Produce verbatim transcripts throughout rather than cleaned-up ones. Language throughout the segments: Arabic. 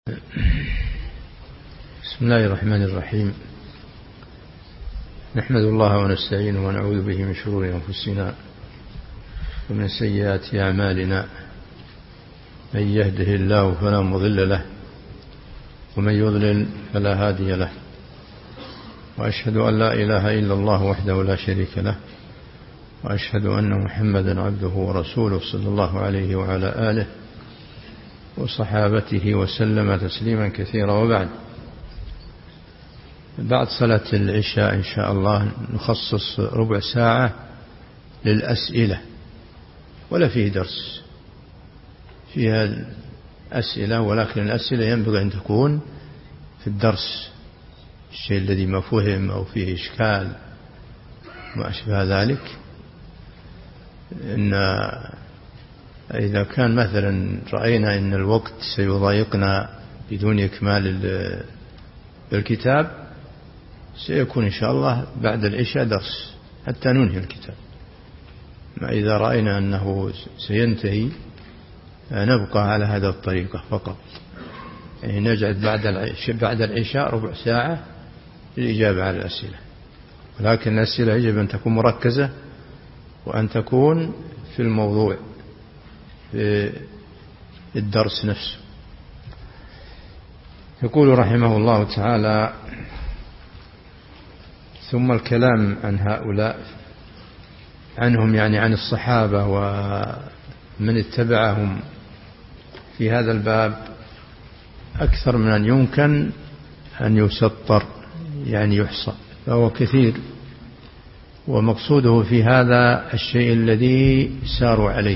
بسم الله الرحمن الرحيم. نحمد الله ونستعينه ونعوذ به من شرور أنفسنا ومن سيئات أعمالنا. من يهده الله فلا مضل له ومن يضلل فلا هادي له، وأشهد أن لا إله إلا الله وحده لا شريك له، وأشهد أن محمدا عبده ورسوله صلى الله عليه وعلى آله وصحابته وسلم تسليما كثيرا. وبعد، بعد صلاة العشاء إن شاء الله نخصص ربع ساعة للأسئلة، ولا فيه درس، فيها أسئلة، ولكن الأسئلة ينبغي أن تكون في الدرس، الشيء الذي ما فهم أو فيه إشكال ما أشبه ذلك. إن إذا كان مثلا رأينا أن الوقت سيضايقنا بدون إكمال الكتاب، سيكون إن شاء الله بعد العشاء درس حتى ننهي الكتاب. ما إذا رأينا أنه سينتهي نبقى على هذا الطريقة فقط، يعني نجعل بعد العشاء بعد العشاء ربع ساعة للإجابة على الأسئلة، ولكن الأسئلة يجب أن تكون مركزة وأن تكون في الموضوع، في الدرس نفسه. يقول رحمه الله تعالى: ثم الكلام عن هؤلاء، عنهم يعني عن الصحابة ومن اتبعهم في هذا الباب، أكثر من أن يمكن أن يسطر، يعني يحصى، فهو كثير، ومقصوده في هذا الشيء الذي ساروا عليه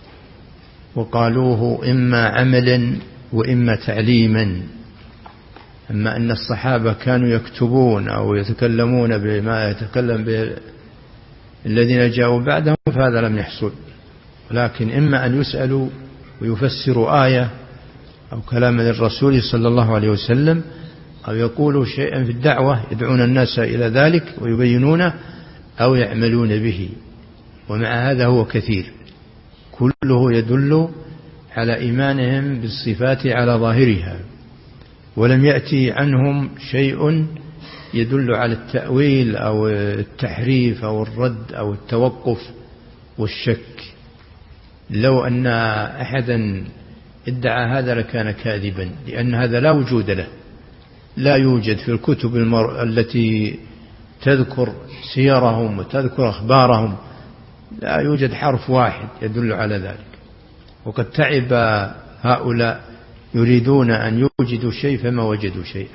وقالوه إما عملا وإما تعليما. أما أن الصحابة كانوا يكتبون أو يتكلمون بما يتكلم به الذين جاءوا بعدهم فهذا لم يحصل، ولكن إما أن يسألوا ويفسروا آية أو كلام للرسول صلى الله عليه وسلم، أو يقولوا شيئا في الدعوة يدعون الناس إلى ذلك ويبينونه، أو يعملون به. ومع هذا هو كثير، كله يدل على إيمانهم بالصفات على ظاهرها، ولم يأتي عنهم شيء يدل على التأويل أو التحريف أو الرد أو التوقف والشك. لو أن أحدا ادعى هذا لكان كاذبا، لأن هذا لا وجود له، لا يوجد في الكتب المر... التي تذكر سيرهم وتذكر أخبارهم، لا يوجد حرف واحد يدل على ذلك. وقد تعب هؤلاء يريدون أن يوجدوا شيء فما وجدوا شيئا.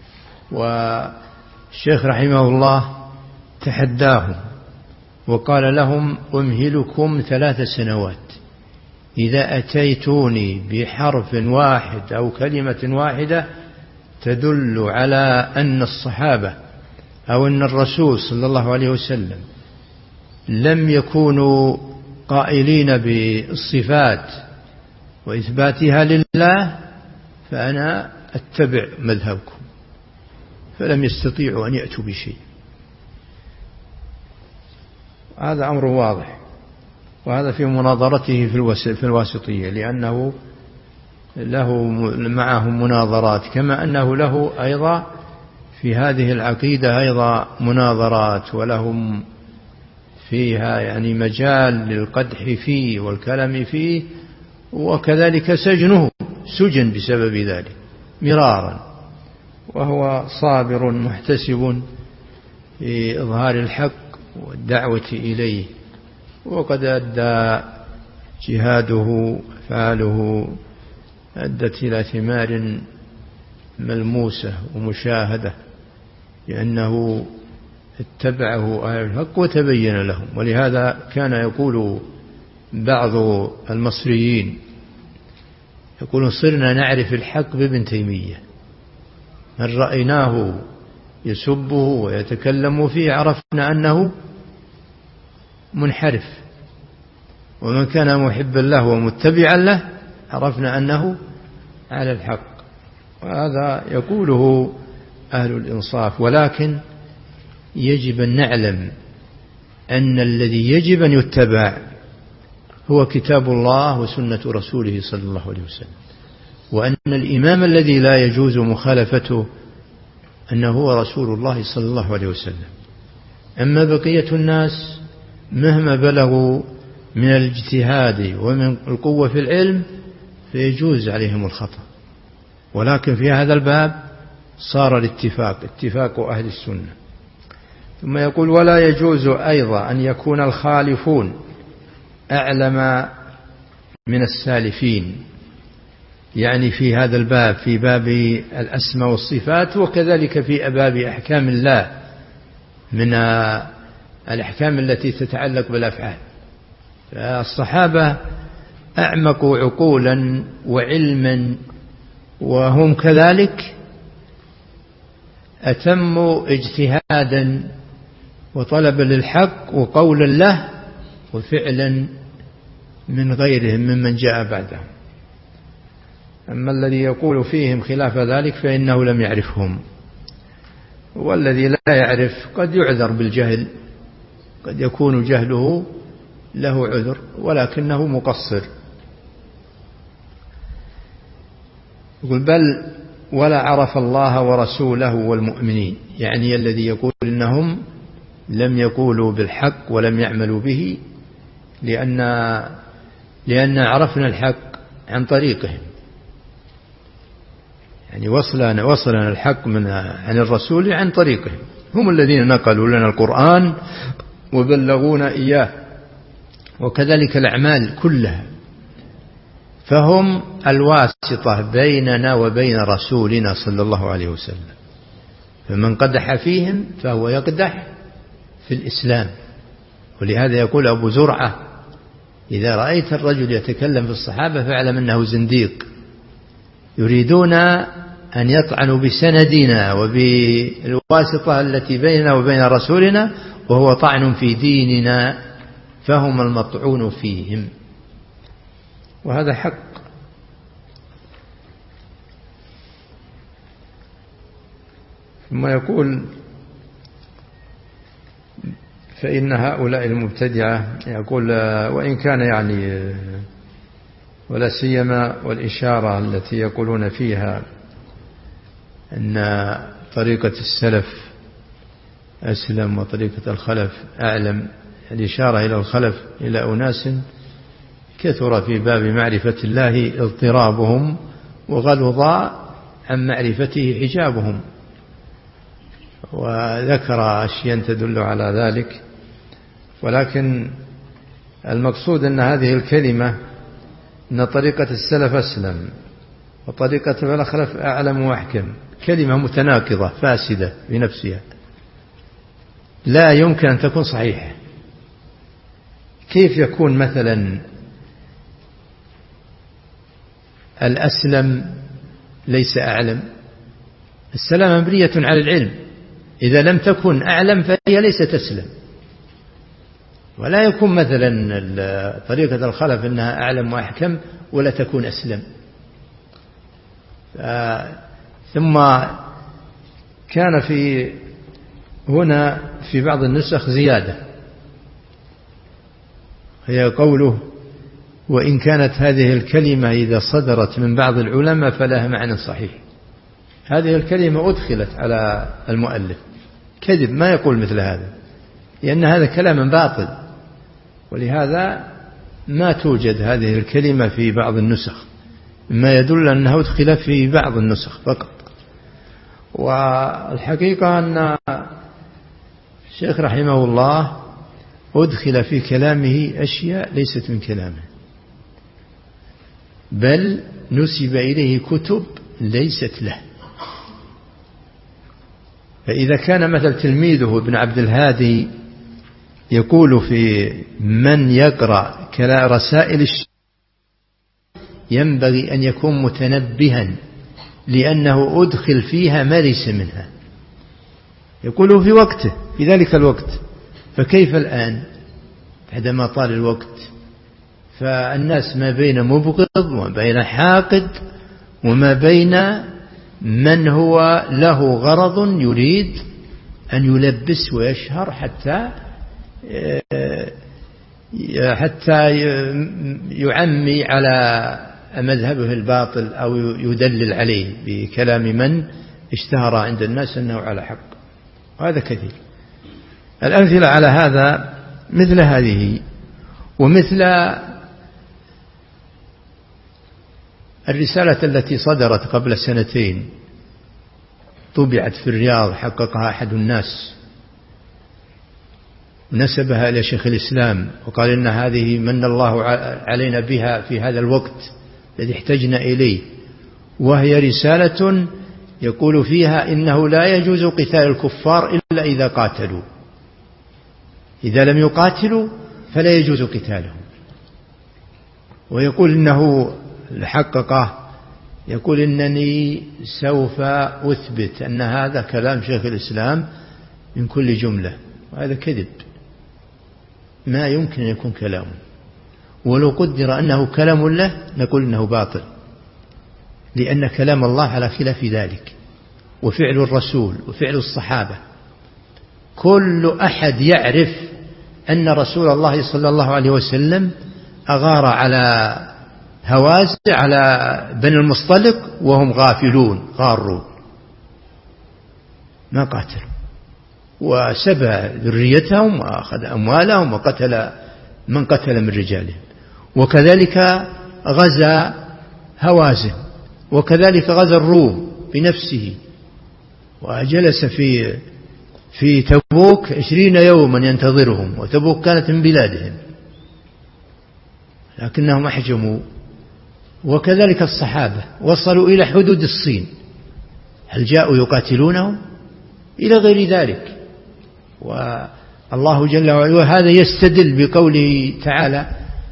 والشيخ رحمه الله تحداهم وقال لهم: أمهلكم ثلاث سنوات، إذا أتيتوني بحرف واحد أو كلمة واحدة تدل على أن الصحابة أو أن الرسول صلى الله عليه وسلم لم يكونوا قائلين بالصفات وإثباتها لله، فأنا أتبع مذهبكم. فلم يستطيعوا أن يأتوا بشيء. هذا أمر واضح، وهذا في مناظرته في الواسطية، لأنه له معهم مناظرات، كما أنه له أيضا في هذه العقيدة أيضا مناظرات، ولهم فيها يعني مجال للقدح فيه والكلام فيه، وكذلك سجنه سجن بسبب ذلك مرارا، وهو صابر محتسب في إظهار الحق والدعوة إليه، وقد أدى جهاده فعله أدت إلى ثمار ملموسة ومشاهدة، لأنه اتبعه أهل الحق وتبين لهم. ولهذا كان يقول بعض المصريين، يقولون: صرنا نعرف الحق بابن تيمية، من رأيناه يسبه ويتكلم فيه عرفنا أنه منحرف، ومن كان محبا له ومتبعا له عرفنا أنه على الحق. وهذا يقوله أهل الإنصاف، ولكن يجب أن نعلم أن الذي يجب أن يتبع هو كتاب الله وسنة رسوله صلى الله عليه وسلم، وأن الإمام الذي لا يجوز مخالفته أنه هو رسول الله صلى الله عليه وسلم. أما بقية الناس مهما بلغوا من الاجتهاد ومن القوة في العلم فيجوز عليهم الخطأ، ولكن في هذا الباب صار الاتفاق اتفاق أهل السنة. ثم يقول: ولا يجوز أيضا أن يكون الخالفون أعلم من السالفين، يعني في هذا الباب، في باب الأسماء والصفات، وكذلك في باب أحكام الله من الأحكام التي تتعلق بالأفعال. الصحابة أعمقوا عقولا وعلما، وهم كذلك أتموا اجتهادا وطلبا للحق وقولا له وفعلا من غيرهم ممن جاء بعدهم. أما الذي يقول فيهم خلاف ذلك فإنه لم يعرفهم، والذي لا يعرف قد يعذر بالجهل، قد يكون جهله له عذر ولكنه مقصر. يقول: بل ولا عرف الله ورسوله والمؤمنين، يعني الذي يقول إنهم لم يقولوا بالحق ولم يعملوا به، لأن لأن عرفنا الحق عن طريقهم، يعني وصلنا وصلنا الحق من عن الرسول عن طريقهم، هم الذين نقلوا لنا القرآن وبلغونا إياه، وكذلك الأعمال كلها، فهم الواسطة بيننا وبين رسولنا صلى الله عليه وسلم. فمن قدح فيهم فهو يقدح في الإسلام. ولهذا يقول أبو زرعة: إذا رأيت الرجل يتكلم في الصحابة فاعلم أنه زنديق، يريدون أن يطعنوا بسندنا وبالواسطة التي بيننا وبين رسولنا، وهو طعن في ديننا، فهم المطعون فيهم، وهذا حق. ثم يقول: فإن هؤلاء المبتدعة، يقول وإن كان يعني ولا سيما والإشارة التي يقولون فيها أن طريقة السلف أسلم وطريقة الخلف أعلم، الإشارة إلى الخلف إلى أناس كثر في باب معرفة الله اضطرابهم وغلظ عن معرفته حجابهم، وذكر أشياء تدل على ذلك. ولكن المقصود أن هذه الكلمة أن طريقة السلف أسلم وطريقة الخلف أعلم وأحكم، كلمة متناقضة فاسدة بنفسها لا يمكن أن تكون صحيحة. كيف يكون مثلا الأسلم ليس أعلم؟ السلام مبنية على العلم، إذا لم تكن أعلم فهي ليست أسلم. ولا يكون مثلا طريقة الخلف أنها أعلم وأحكم ولا تكون أسلم. ثم كان في هنا في بعض النسخ زيادة، هي قوله: وإن كانت هذه الكلمة إذا صدرت من بعض العلماء فلها معنى صحيح. هذه الكلمة أدخلت على المؤلف، كذب، ما يقول مثل هذا، لأن هذا كلام باطل، ولهذا ما توجد هذه الكلمة في بعض النسخ، ما يدل أنه أدخل في بعض النسخ فقط. والحقيقة أن الشيخ رحمه الله أدخل في كلامه أشياء ليست من كلامه، بل نسب إليه كتب ليست له. فإذا كان مثل تلميذه ابن عبد الهادي يقول في من يقرأ رسائل الشيخ ينبغي أن يكون متنبها، لأنه أدخل فيها ما ليس منها، يقوله في وقته في ذلك الوقت، فكيف الآن بعدما طال الوقت؟ فالناس ما بين مبغض وما بين حاقد وما بين من هو له غرض يريد أن يلبس ويشهر حتى حتى يعمي على مذهبه الباطل أو يدلل عليه بكلام من اشتهر عند الناس أنه على حق، وهذا كثير. الأمثلة على هذا مثل هذه، ومثل الرسالة التي صدرت قبل سنتين طبعت في الرياض، حققها أحد الناس نسبها إلى شيخ الإسلام وقال إن هذه من الله علينا بها في هذا الوقت الذي احتجنا إليه، وهي رسالة يقول فيها إنه لا يجوز قتال الكفار إلا إذا قاتلوا، إذا لم يقاتلوا فلا يجوز قتالهم. ويقول إنه حققه، يقول إنني سوف أثبت أن هذا كلام شيخ الإسلام من كل جملة، وهذا كذب، ما يمكن أن يكون كلامه، ولو قدر أنه كلام له نقول إنه باطل، لأن كلام الله على خلاف ذلك، وفعل الرسول وفعل الصحابة. كل أحد يعرف أن رسول الله صلى الله عليه وسلم أغار على هوازن على بني المصطلق وهم غافلون غارون، ما قاتلوا، وسبى ذريتهم وأخذ أموالهم وقتل من قتل من رجالهم. وكذلك غزا هوازن، وكذلك غزا الروم بنفسه، وجلس في في تبوك عشرين يوما ينتظرهم، وتبوك كانت من بلادهم لكنهم أحجموا. وكذلك الصحابة وصلوا إلى حدود الصين، هل جاءوا يقاتلونهم؟ إلى غير ذلك. والله جل وعلا هذا يستدل بقوله تعالى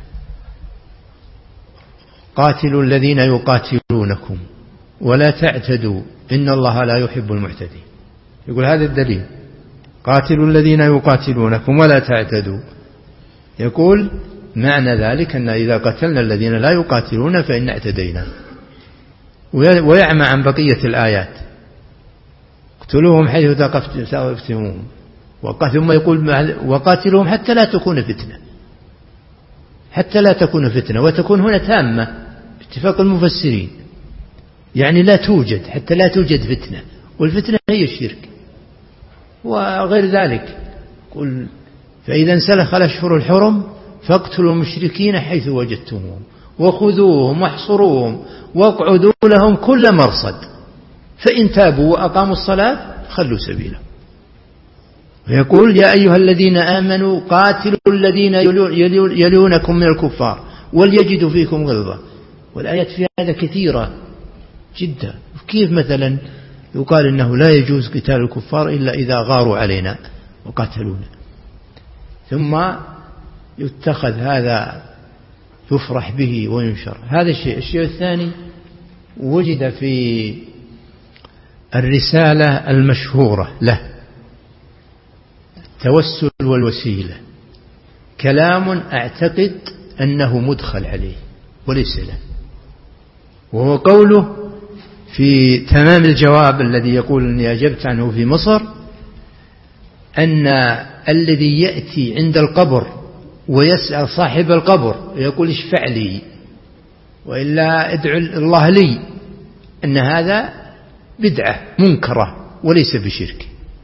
قاتلوا الذين يقاتلونكم ولا تعتدوا إن الله لا يحب المعتدين. يقول هذا الدليل، قاتلوا الذين يقاتلونكم ولا تعتدوا. يقول معنى ذلك أن إذا قتلنا الذين لا يقاتلون فإن اعتدينا. ويعمى عن بقية الآيات، اقتلوهم حيث ثقفتموهم، ثم يقول وقاتلوهم حتى لا تكون فتنة، حتى لا تكون فتنة، وتكون هنا تامة باتفاق المفسرين، يعني لا توجد، حتى لا توجد فتنة، والفتنة هي الشرك وغير ذلك. قل فإذا انسلخ الأشهر الحرم فاقتلوا المشركين حيث وجدتموهم وخذوهم واحصروهم واقعدوا لهم كل مرصد فإن تابوا وأقاموا الصلاة خلوا سبيلهم. ويقول يا أيها الذين آمنوا قاتلوا الذين يلونكم من الكفار وليجدوا فيكم غلظة. والآيات في هذا كثيرة جدا. كيف مثلا يقال إنه لا يجوز قتال الكفار إلا إذا غاروا علينا وقاتلونا، ثم يتخذ هذا يفرح به وينشر. هذا الشيء. الشيء الثاني وجد في الرسالة المشهورة له التوسل والوسيلة كلام أعتقد أنه مدخل عليه وليس له، وهو قوله في تمام الجواب الذي يقول أني أجبت عنه في مصر أن الذي يأتي عند القبر ويسأل صاحب القبر يقول اشفع لي وإلا ادعو الله لي، أن هذا بدعة منكرة وليس بشرك.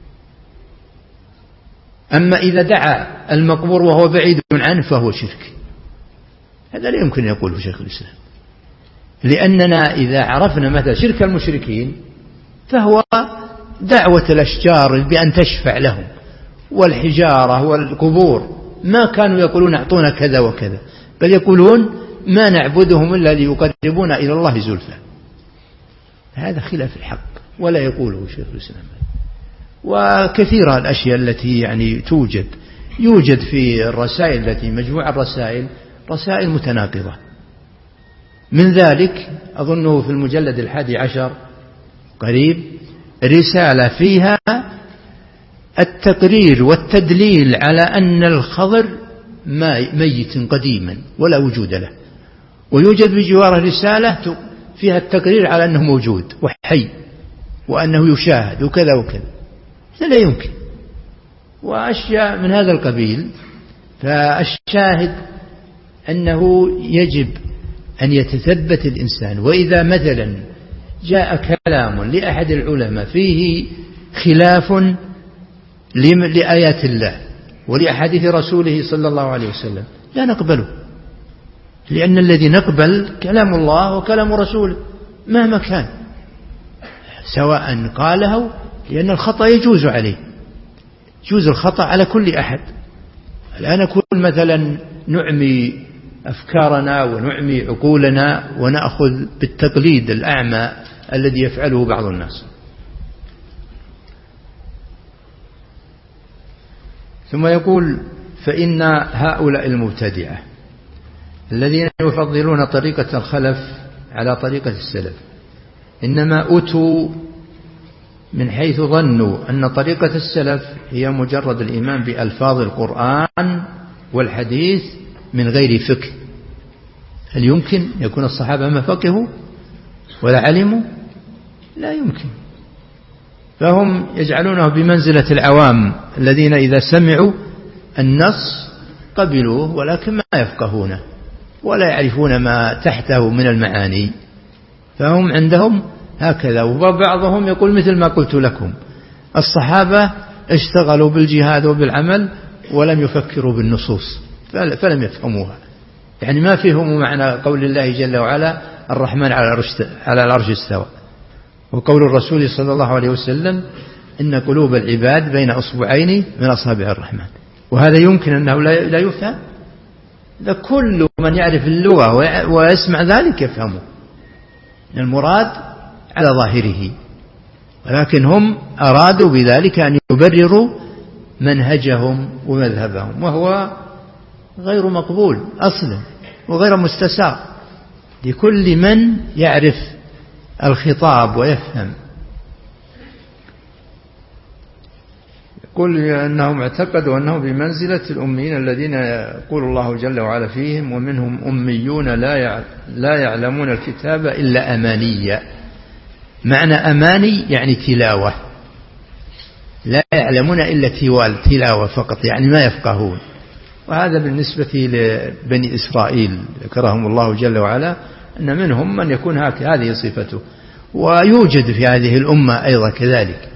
أما إذا دعا المقبور وهو بعيد عنه فهو شرك، هذا لا يمكن يقوله شيخ الإسلام، لأننا إذا عرفنا مثلا شرك المشركين فهو دعوة الأشجار بأن تشفع لهم والحجارة والقبور، ما كانوا يقولون اعطونا كذا وكذا، بل يقولون ما نعبدهم إلا ليقربونا إلى الله زلفى. هذا خلاف الحق ولا يقوله شيخ الإسلام. وكثيرة الأشياء التي يعني توجد يوجد في الرسائل التي مجموعة الرسائل رسائل متناقضة. من ذلك أظنه في المجلد الحادي عشر قريب رسالة فيها التقرير والتدليل على أن الخضر ميت قديما ولا وجود له، ويوجد بجواره رسالة فيها التقرير على أنه موجود وحي وأنه يشاهد وكذا وكذا. هذا لا يمكن. وأشياء من هذا القبيل. فالشاهد أنه يجب أن يتثبت الإنسان. وإذا مثلا جاء كلام لأحد العلماء فيه خلاف لآيات الله ولأحاديث رسوله صلى الله عليه وسلم لا نقبله، لأن الذي نقبل كلام الله وكلام رسوله مهما كان، سواء قاله، لأن الخطأ يجوز عليه، يجوز الخطأ على كل أحد. الآن نكون مثلا نعمي أفكارنا ونعمي عقولنا ونأخذ بالتقليد الأعمى الذي يفعله بعض الناس. ثم يقول: فإن هؤلاء المبتدعة الذين يفضلون طريقة الخلف على طريقة السلف إنما أتوا من حيث ظنوا أن طريقة السلف هي مجرد الإيمان بألفاظ القرآن والحديث من غير فقه. هل يمكن يكون الصحابة ما فقهوا ولا علموا؟ لا يمكن. فهم يجعلونه بمنزلة العوام الذين إذا سمعوا النص قبلوه ولكن ما يفقهونه ولا يعرفون ما تحته من المعاني، فهم عندهم هكذا. وبعضهم يقول مثل ما قلت لكم: الصحابة اشتغلوا بالجهاد وبالعمل ولم يفكروا بالنصوص فلم يفهموها، يعني ما فهموا معنى قول الله جل وعلا: الرحمن على العرش استوى، وقول الرسول صلى الله عليه وسلم: إن قلوب العباد بين أصبعين من أصابع الرحمن. وهذا يمكن أنه لا يفهم؟ ده كل من يعرف اللغة ويسمع ذلك يفهمه، المراد على ظاهره، ولكن هم أرادوا بذلك أن يبرروا منهجهم ومذهبهم، وهو غير مقبول أصلا وغير مستساغ لكل من يعرف الخطاب ويفهم. يقول أنهم اعتقدوا أنه بمنزلة الأميين الذين يقول الله جل وعلا فيهم: ومنهم أميون لا يعلمون الكتاب إلا أمانيا. معنى أماني يعني تلاوة، لا يعلمون إلا تلاوة فقط، يعني ما يفقهون. وهذا بالنسبة لبني إسرائيل ذكرهم الله جل وعلا أن منهم من يكون هذه صفته، ويوجد في هذه الأمة أيضا كذلك،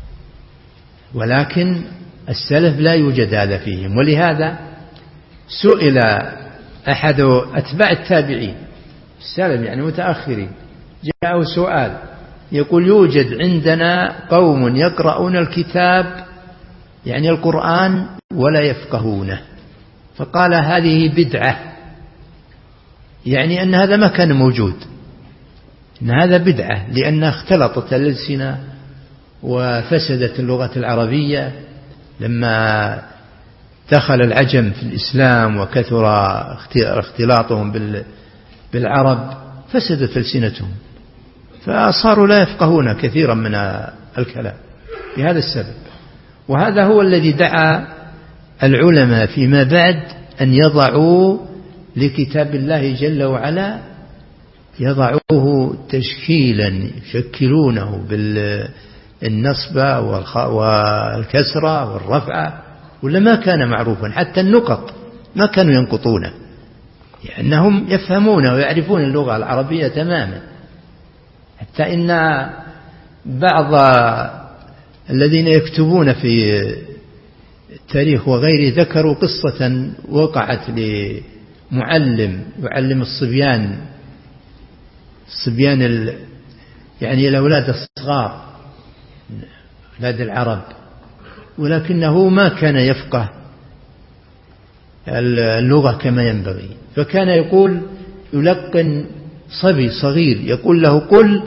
ولكن السلف لا يوجد هذا فيهم. ولهذا سئل أحد أتباع التابعين السلف يعني متأخرين، جاءه سؤال يقول: يوجد عندنا قوم يقرؤون الكتاب يعني القرآن ولا يفقهونه، فقال: هذه بدعة، يعني أن هذا ما كان موجود، أن هذا بدعة، لأن اختلطت الألسنة وفسدت اللغة العربية لما دخل العجم في الإسلام وكثر اختلاطهم بالعرب، فسدت ألسنتهم فصاروا لا يفقهون كثيرا من الكلام بهذا السبب. وهذا هو الذي دعا العلماء فيما بعد أن يضعوا لكتاب الله جل وعلا، يضعوه تشكيلا، يشكلونه بالنصب والكسرة والرفعة، ولا ما كان معروفا. حتى النقط ما كانوا ينقطونه، لأنهم يفهمون ويعرفون اللغة العربية تماما. حتى إن بعض الذين يكتبون في التاريخ وغيره ذكروا قصة وقعت لمعلم يعلم الصبيان الصبيان ال... يعني الأولاد الصغار أولاد العرب، ولكنه ما كان يفقه اللغة كما ينبغي، فكان يقول يلقن صبي صغير يقول له: قل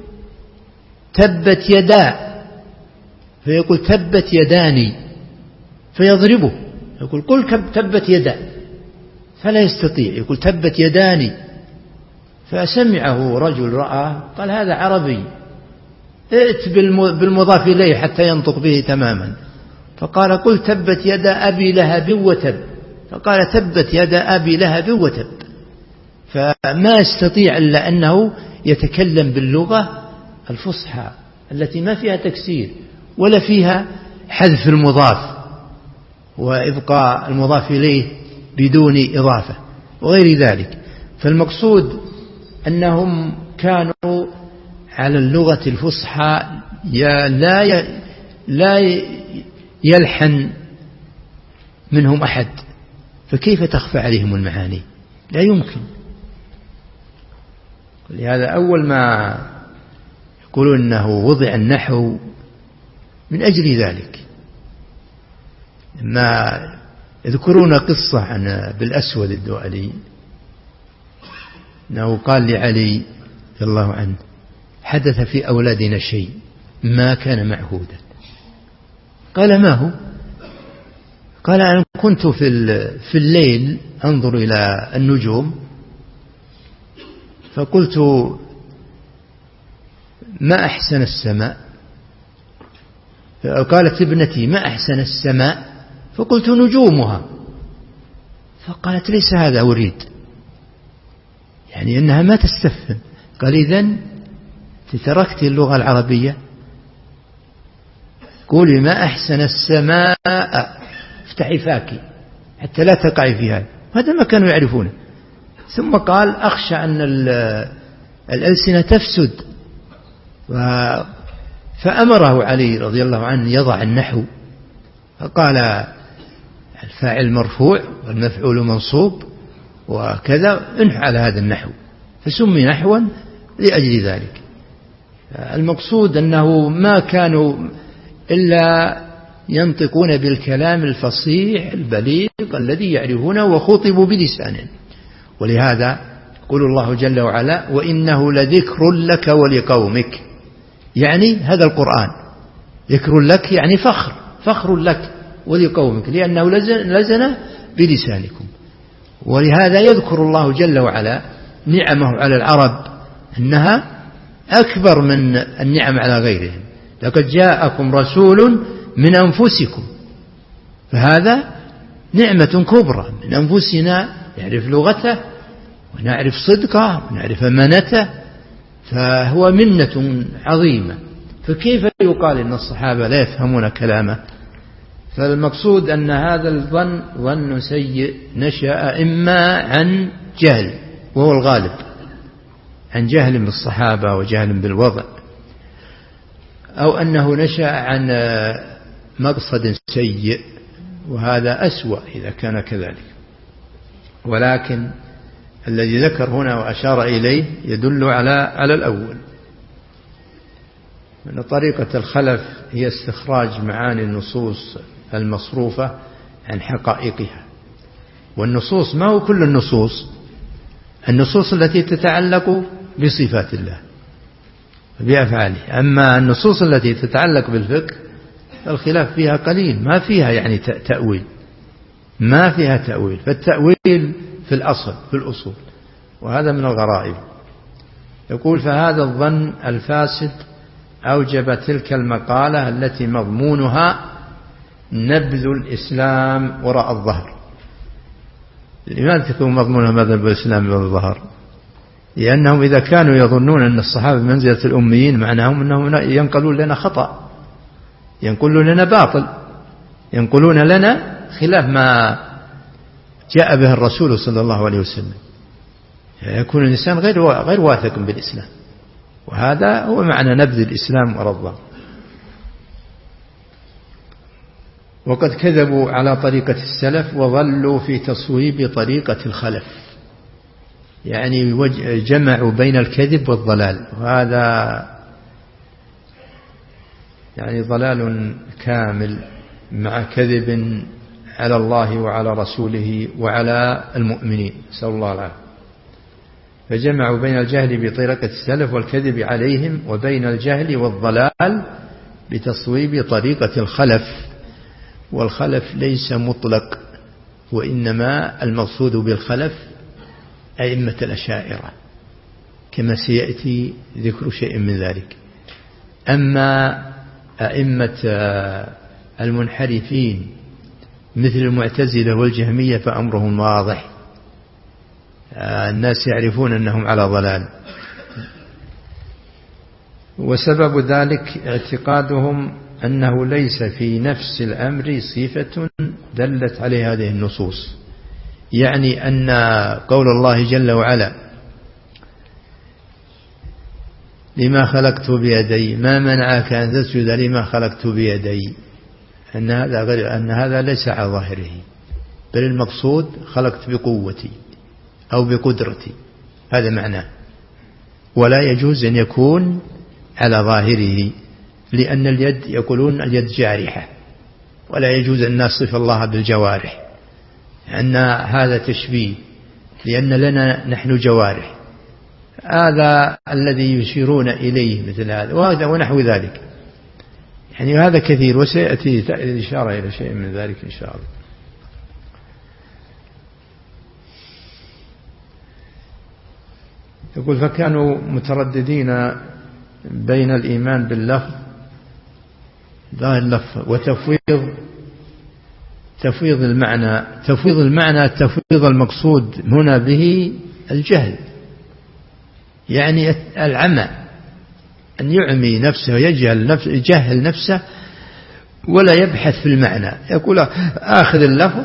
تبت يدا، فيقول: تبت يداني، فيضربه، يقول: قل تبت يدا، فلا يستطيع، يقول: تبت يداني. فسمعه رجل رأى قال: هذا عربي، ائت بالمضاف إليه حتى ينطق به تماما. فقال: قل تبت يدا أبي لهب وتب، فقال: تبت يدا أبي لهب وتب. فما يستطيع إلا أنه يتكلم باللغة الفصحى التي ما فيها تكسير ولا فيها حذف المضاف وإبقاء المضاف إليه بدون إضافة وغير ذلك. فالمقصود أنهم كانوا على اللغة الفصحى لا لا يلحن منهم أحد، فكيف تخفى عليهم المعاني؟ لا يمكن. لهذا أول ما يقولون أنه وضع النحو من أجل ذلك. ما يذكرون قصة عن بالأسود الدؤلي أنه قال لعلي رضي الله عنه: حدث في أولادنا شيء ما كان معهودا. قال: ما هو؟ قال: أنا كنت في في الليل أنظر إلى النجوم فقلت: ما أحسن السماء. قالت ابنتي: ما أحسن السماء. فقلت: نجومها. فقالت: ليس هذا أريد، يعني أنها ما تستفهم. قال: إذن تركت اللغة العربية، قولي ما أحسن السماء، افتحي فاكي حتى لا تقعي فيها. هذا ما كانوا يعرفونه. ثم قال: أخشى أن الألسنة تفسد، فأمره علي رضي الله عنه يضع النحو، فقال: الفاعل مرفوع والمفعول منصوب وكذا، انح على هذا النحو، فسمي نحوا لأجل ذلك. المقصود أنه ما كانوا إلا ينطقون بالكلام الفصيح البليغ الذي يعرفونه وخطبوا بلسانه. ولهذا يقول الله جل وعلا: وإنه لذكر لك ولقومك، يعني هذا القرآن ذكر لك يعني فخر فخر لك ولقومك، لأنه لزن بلسانكم. ولهذا يذكر الله جل وعلا نعمه على العرب أنها أكبر من النعم على غيرهم. لقد جاءكم رسول من أنفسكم، فهذا نعمة كبرى من أنفسنا، نعرف لغته ونعرف صدقه ونعرف أمانته، فهو منة عظيمة. فكيف يقال إن الصحابة لا يفهمون كلامه؟ فالمقصود أن هذا الظن ظن سيء نشأ إما عن جهل، وهو الغالب، عن جهل بالصحابة وجهل بالوضع، أو أنه نشأ عن مقصد سيء، وهذا أسوأ إذا كان كذلك. ولكن الذي ذكر هنا وأشار إليه يدل على على الأول، أن طريقة الخلف هي استخراج معاني النصوص المصروفة عن حقائقها. والنصوص ما هو كل النصوص، النصوص التي تتعلق بصفات الله بأفعاله. أما النصوص التي تتعلق بالفقه الخلاف فيها قليل، ما فيها يعني تأويل، ما فيها تأويل، فالتأويل في الأصل في الأصول، وهذا من الغرائب. يقول: فهذا الظن الفاسد أوجب تلك المقالة التي مضمونها نبذ الإسلام وراء الظهر. لماذا تكون مضمونها نبذ الإسلام وراء الظهر؟ لأنهم إذا كانوا يظنون أن الصحابة منزلة الأميين، معناهم أنهم ينقلون لنا خطأ، ينقلون لنا باطل، ينقلون لنا خلاف ما جاء به الرسول صلى الله عليه وسلم. يكون الإنسان غير غير واثق بالإسلام، وهذا هو معنى نبذ الإسلام وراء الظهر. وقد كذبوا على طريقة السلف وظلوا في تصويب طريقة الخلف، يعني جمعوا بين الكذب والضلال، وهذا يعني ضلال كامل مع كذب على الله وعلى رسوله وعلى المؤمنين، نسأل الله العافية. فجمعوا بين الجهل بطريقة السلف والكذب عليهم، وبين الجهل والضلال بتصويب طريقة الخلف. والخلف ليس مطلق، وإنما المقصود بالخلف أئمة الأشاعرة، كما سيأتي ذكر شيء من ذلك. أما أئمة المنحرفين مثل المعتزلة والجهمية فأمرهم واضح، الناس يعرفون أنهم على ضلال. وسبب ذلك اعتقادهم أنه ليس في نفس الأمر صفة دلت عليه هذه النصوص، يعني أن قول الله جل وعلا لما خلقت بيدي ما منعك أن تسجد لما خلقت بيدي، أن هذا غير أن هذا ليس على ظاهره، بل المقصود خلقت بقوتي أو بقدرتي، هذا معناه. ولا يجوز أن يكون على ظاهره، لأن اليد يقولون اليد جارحة، ولا يجوز أن نصف الله بالجوارح، أن هذا تشبيه، لأن لنا نحن جوارح. هذا الذي يشيرون إليه مثل هذا وهذا ونحو ذلك، يعني هذا كثير، وسيأتي الإشارة إلى شيء من ذلك إن شاء الله. يقول فكانوا مترددين بين الإيمان باللفظ ظاهر اللفظ وتفويض تفويض المعنى. تفويض المعنى التفويض المقصود هنا به الجهل، يعني العمى، أن يعمي نفسه ويجهل نفسه, يجهل نفسه ولا يبحث في المعنى، يقول آخذ اللفظ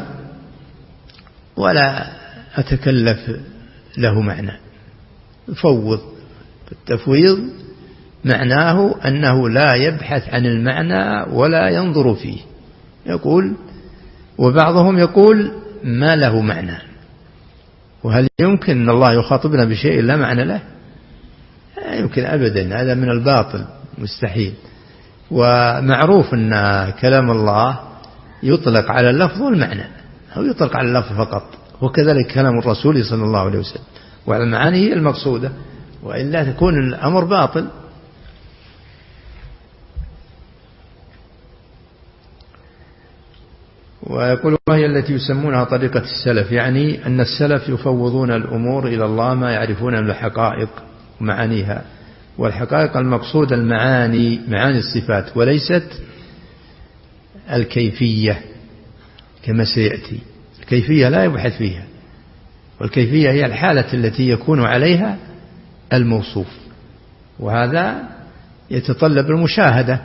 ولا أتكلف له معنى. فوض التفويض معناه أنه لا يبحث عن المعنى ولا ينظر فيه، يقول. وبعضهم يقول ما له معنى. وهل يمكن أن الله يخاطبنا بشيء لا معنى له؟ لا يمكن أبدا، هذا من الباطل، مستحيل. ومعروف أن كلام الله يطلق على اللفظ والمعنى، أو يطلق على اللفظ فقط، وكذلك كلام الرسول صلى الله عليه وسلم، وعلى المعاني هي المقصودة، وإلا تكون الأمر باطل. ويقول وهي التي يسمونها طريقة السلف، يعني أن السلف يفوضون الأمور إلى الله ما يعرفون من الحقائق ومعانيها، والحقائق المقصود المعاني، معاني الصفات، وليست الكيفية كما سيأتي. الكيفية لا يبحث فيها، والكيفية هي الحالة التي يكون عليها الموصوف، وهذا يتطلب المشاهدة.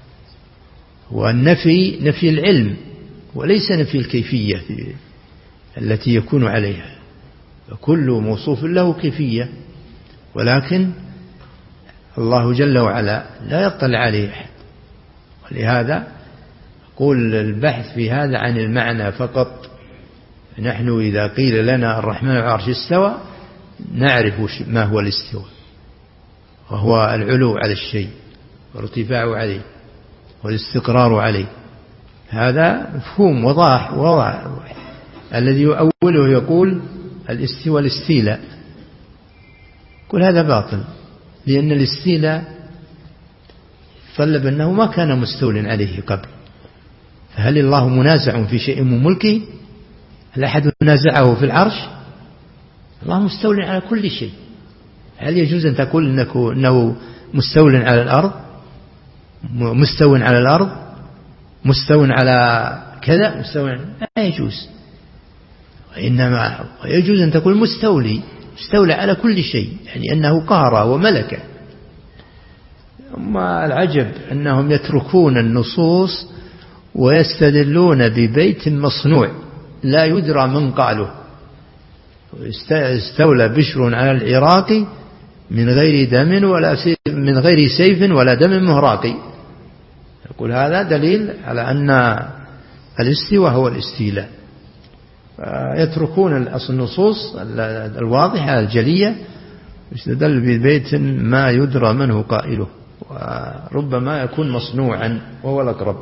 والنفي نفي العلم وليس نفي الكيفية التي يكون عليها، فكل موصوف له كيفية، ولكن الله جل وعلا لا يطلع عليه أحد. ولهذا قول البحث في هذا عن المعنى فقط. نحن إذا قيل لنا الرحمن على العرش استوى نعرف ما هو الاستواء، وهو العلو على الشيء والارتفاع عليه والاستقرار عليه، هذا مفهوم وضاح وضاح. الذي يؤوله يقول الاستواء الاستيلاء، كل هذا باطل، لأن الاستيلاء طلب أنه ما كان مستول عليه قبل. فهل الله منازع في شيء من ملكه؟ هل أحد نازعه في العرش؟ الله مستول على كل شيء. هل يجوز أن تقول أنه مستول على الأرض، مستو على الأرض، مستو على كذا، مستو؟ لا يجوز. وإنما يجوز أن تقول مستولي، استولى على كل شيء، يعني أنه قهر وملك. أما العجب أنهم يتركون النصوص ويستدلون ببيت مصنوع لا يدرى من قاله. استولى بشر على العراق من غير دم ولا من غير سيف ولا دم مهراق. يقول هذا دليل على أن الاستواء هو الاستيلاء. يتركون النصوص الواضحة الجلية، يستدل ببيت ما يدرى منه قائله، وربما يكون مصنوعا وهو الأقرب.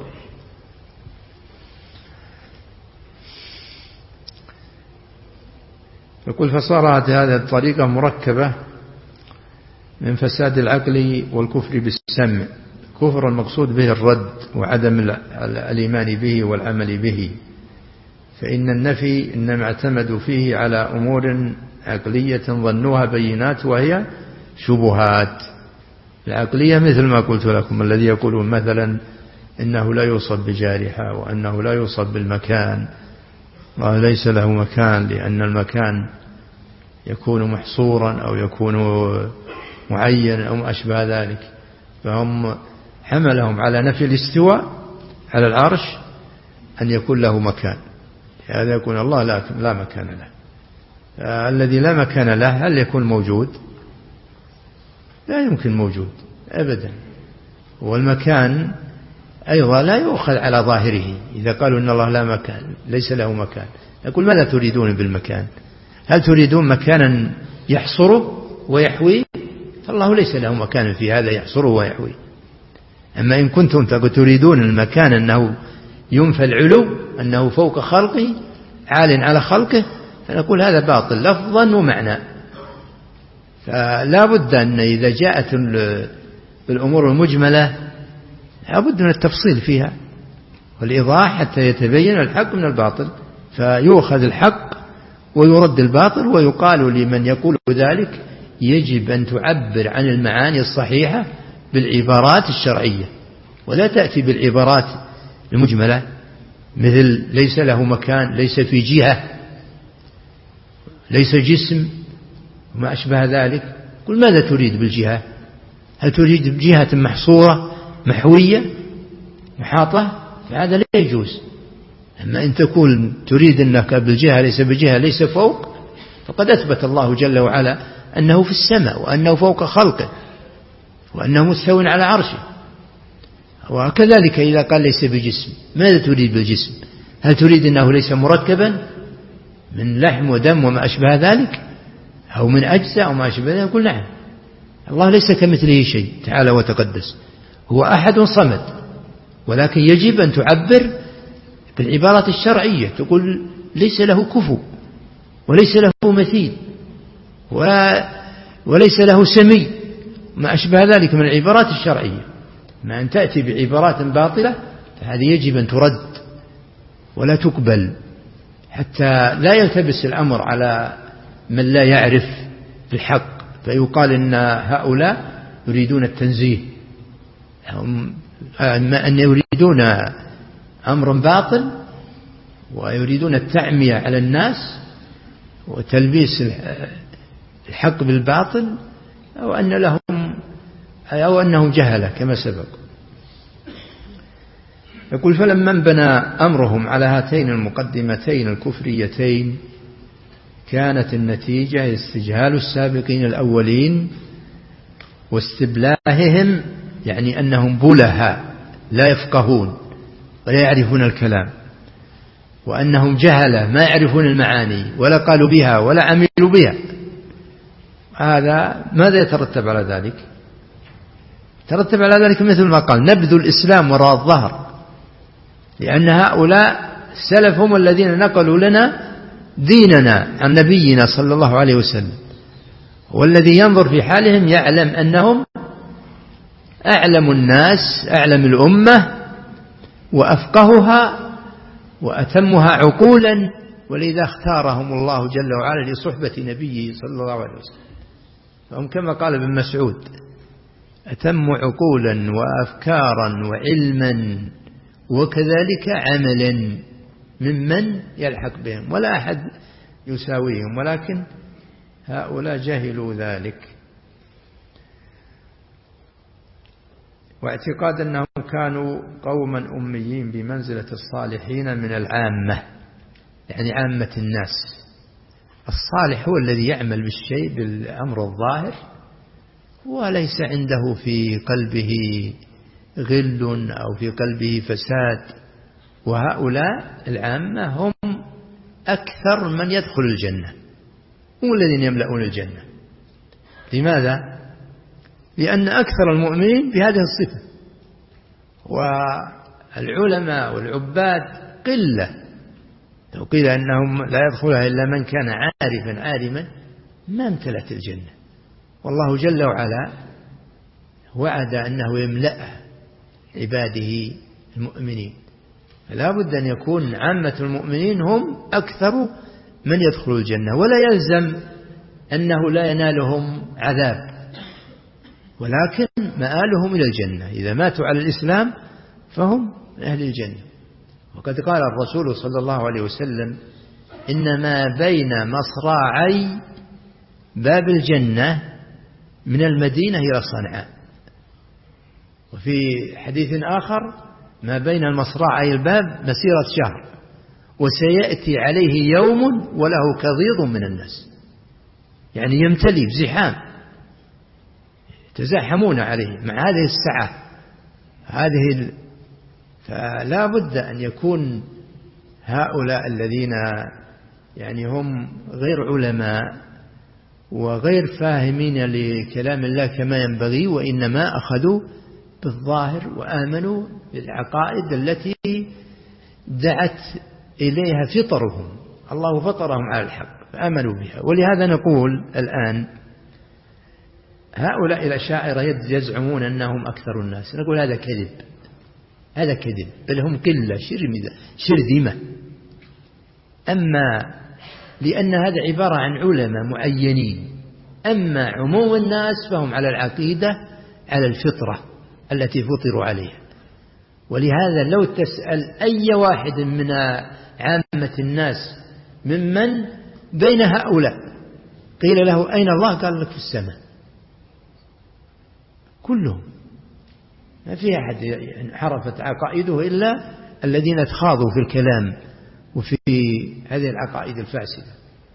يقول فصارت هذه الطريقة مركبة من فساد العقل والكفر بالسمع. كفر المقصود به الرد وعدم الإيمان به والعمل به، فإن النفي إنما اعتمدوا فيه على أمور عقلية ظنوها بينات وهي شبهات. العقلية مثل ما قلت لكم، الذي يقولون مثلا إنه لا يوصف بجارحة، وأنه لا يوصف بالمكان، وليس له مكان لأن المكان يكون محصورا أو يكون معين أو ما أشبه ذلك. فهم حملهم على نفي الاستواء على العرش أن يكون له مكان، هذا يكون الله لا, لا مكان له. الذي لا مكان له هل يكون موجود؟ لا يمكن موجود أبدا. والمكان أيضا لا يؤخذ على ظاهره. إذا قالوا إن الله لا مكان ليس له مكان، يقول ماذا تريدون بالمكان؟ هل تريدون مكانا يحصره ويحويه؟ فالله ليس له مكان في هذا يحصره ويحويه. أما إن كنتم تريدون المكان أنه ينفى العلو، أنه فوق خلقه عال على خلقه، فنقول هذا باطل لفظا ومعنى. فلا بد أن إذا جاءت الأمور المجملة لا بد من التفصيل فيها والإيضاح حتى يتبين الحق من الباطل، فيؤخذ الحق ويرد الباطل. ويقال لمن يقول ذلك يجب أن تعبر عن المعاني الصحيحة بالعبارات الشرعية، ولا تأتي بالعبارات المجملة مثل ليس له مكان، ليس في جهة، ليس جسم وما أشبه ذلك. قل ماذا تريد بالجهة؟ هل تريد بجهة محصورة محوية محاطة؟ فهذا لا يجوز. أما إن تكون تريد أنك بالجهة ليس بجهة ليس فوق، فقد أثبت الله جل وعلا أنه في السماء وأنه فوق خلقه وأنه مستو على عرشه. وكذلك إذا قال ليس بجسم، ماذا تريد بالجسم؟ هل تريد أنه ليس مركبا من لحم ودم وما أشبه ذلك، أو من أجزاء وما أشبه ذلك؟ يقول نعم، الله ليس كمثله شيء تعالى وتقدس، هو أحد صمد. ولكن يجب أن تعبر بالعبارة الشرعية، تقول ليس له كفو وليس له مثيل وليس له سمي ما أشبه ذلك من العبارات الشرعية. ما أن تأتي بعبارات باطلة فهذه يجب أن ترد ولا تقبل، حتى لا يلتبس الأمر على من لا يعرف الحق فيقال إن هؤلاء يريدون التنزيه، أن يريدون أمر باطل ويريدون التعمية على الناس وتلبيس الحق بالباطل، أو أن لهم أو أنهم جهلة كما سبق. يقول فلما انبنى أمرهم على هاتين المقدمتين الكفريتين كانت النتيجة استجهال السابقين الأولين واستبلاههم، يعني أنهم بلها لا يفقهون ولا يعرفون الكلام، وأنهم جهلة ما يعرفون المعاني ولا قالوا بها ولا عملوا بها. هذا ماذا يترتب على ذلك؟ ترتب على ذلك مثل ما قال نبذ الإسلام وراء الظهر، لأن هؤلاء السلف هم الذين نقلوا لنا ديننا عن نبينا صلى الله عليه وسلم، والذي ينظر في حالهم يعلم أنهم أعلم الناس، أعلم الأمة وأفقهها وأتمها عقولا، ولذا اختارهم الله جل وعلا لصحبة نبيه صلى الله عليه وسلم. فهم كما قال ابن مسعود أتم عقولا وأفكارا وعلما وكذلك عملا ممن يلحق بهم، ولا أحد يساويهم، ولكن هؤلاء جهلوا ذلك. واعتقاد أنهم كانوا قوما أميين بمنزلة الصالحين من العامة، يعني عامة الناس. الصالح هو الذي يعمل بالشيء بالأمر الظاهر وليس عنده في قلبه غل أو في قلبه فساد، وهؤلاء العامة هم أكثر من يدخل الجنة، هم الذين يملؤون الجنة. لماذا؟ لأن أكثر المؤمنين بهذه الصفة، والعلماء والعباد قلة. لو قيل أنهم لا يدخلها إلا من كان عارفا عالما ما امتلأت الجنة. والله جل وعلا وعد أنه يملأ عباده المؤمنين، فلا بد أن يكون عامة المؤمنين هم أكثر من يدخل الجنة، ولا يلزم أنه لا ينالهم عذاب، ولكن مآلهم إلى الجنة. إذا ماتوا على الإسلام فهم من أهل الجنة. وقد قال الرسول صلى الله عليه وسلم إنما بين مصراعي باب الجنة من المدينة إلى صنعاء. وفي حديث آخر ما بين المصراعي الباب مسيرة شهر، وسيأتي عليه يوم وله كضيض من الناس، يعني يمتلي بزحام، يتزاحمون عليه مع هذه السعة هذه ال... فلا بد أن يكون هؤلاء الذين يعني هم غير علماء وغير فاهمين لكلام الله كما ينبغي، وإنما أخذوا بالظاهر وآمنوا بالعقائد التي دعت إليها فطرهم، الله فطرهم على الحق فآمنوا بها. ولهذا نقول الآن هؤلاء الأشاعرة يزعمون أنهم أكثر الناس، نقول هذا كذب، هذا كذب، بل هم قلة شرذمة. أما لأن هذا عبارة عن علماء معينين، أما عموم الناس فهم على العقيدة على الفطرة التي فطروا عليها. ولهذا لو تسأل أي واحد من عامة الناس ممن بين هؤلاء قيل له أين الله؟ قال لك في السماء. كلهم ما في أحد حرفت عقائده إلا الذين اتخاضوا في الكلام وفي هذه العقائد الفاسدة.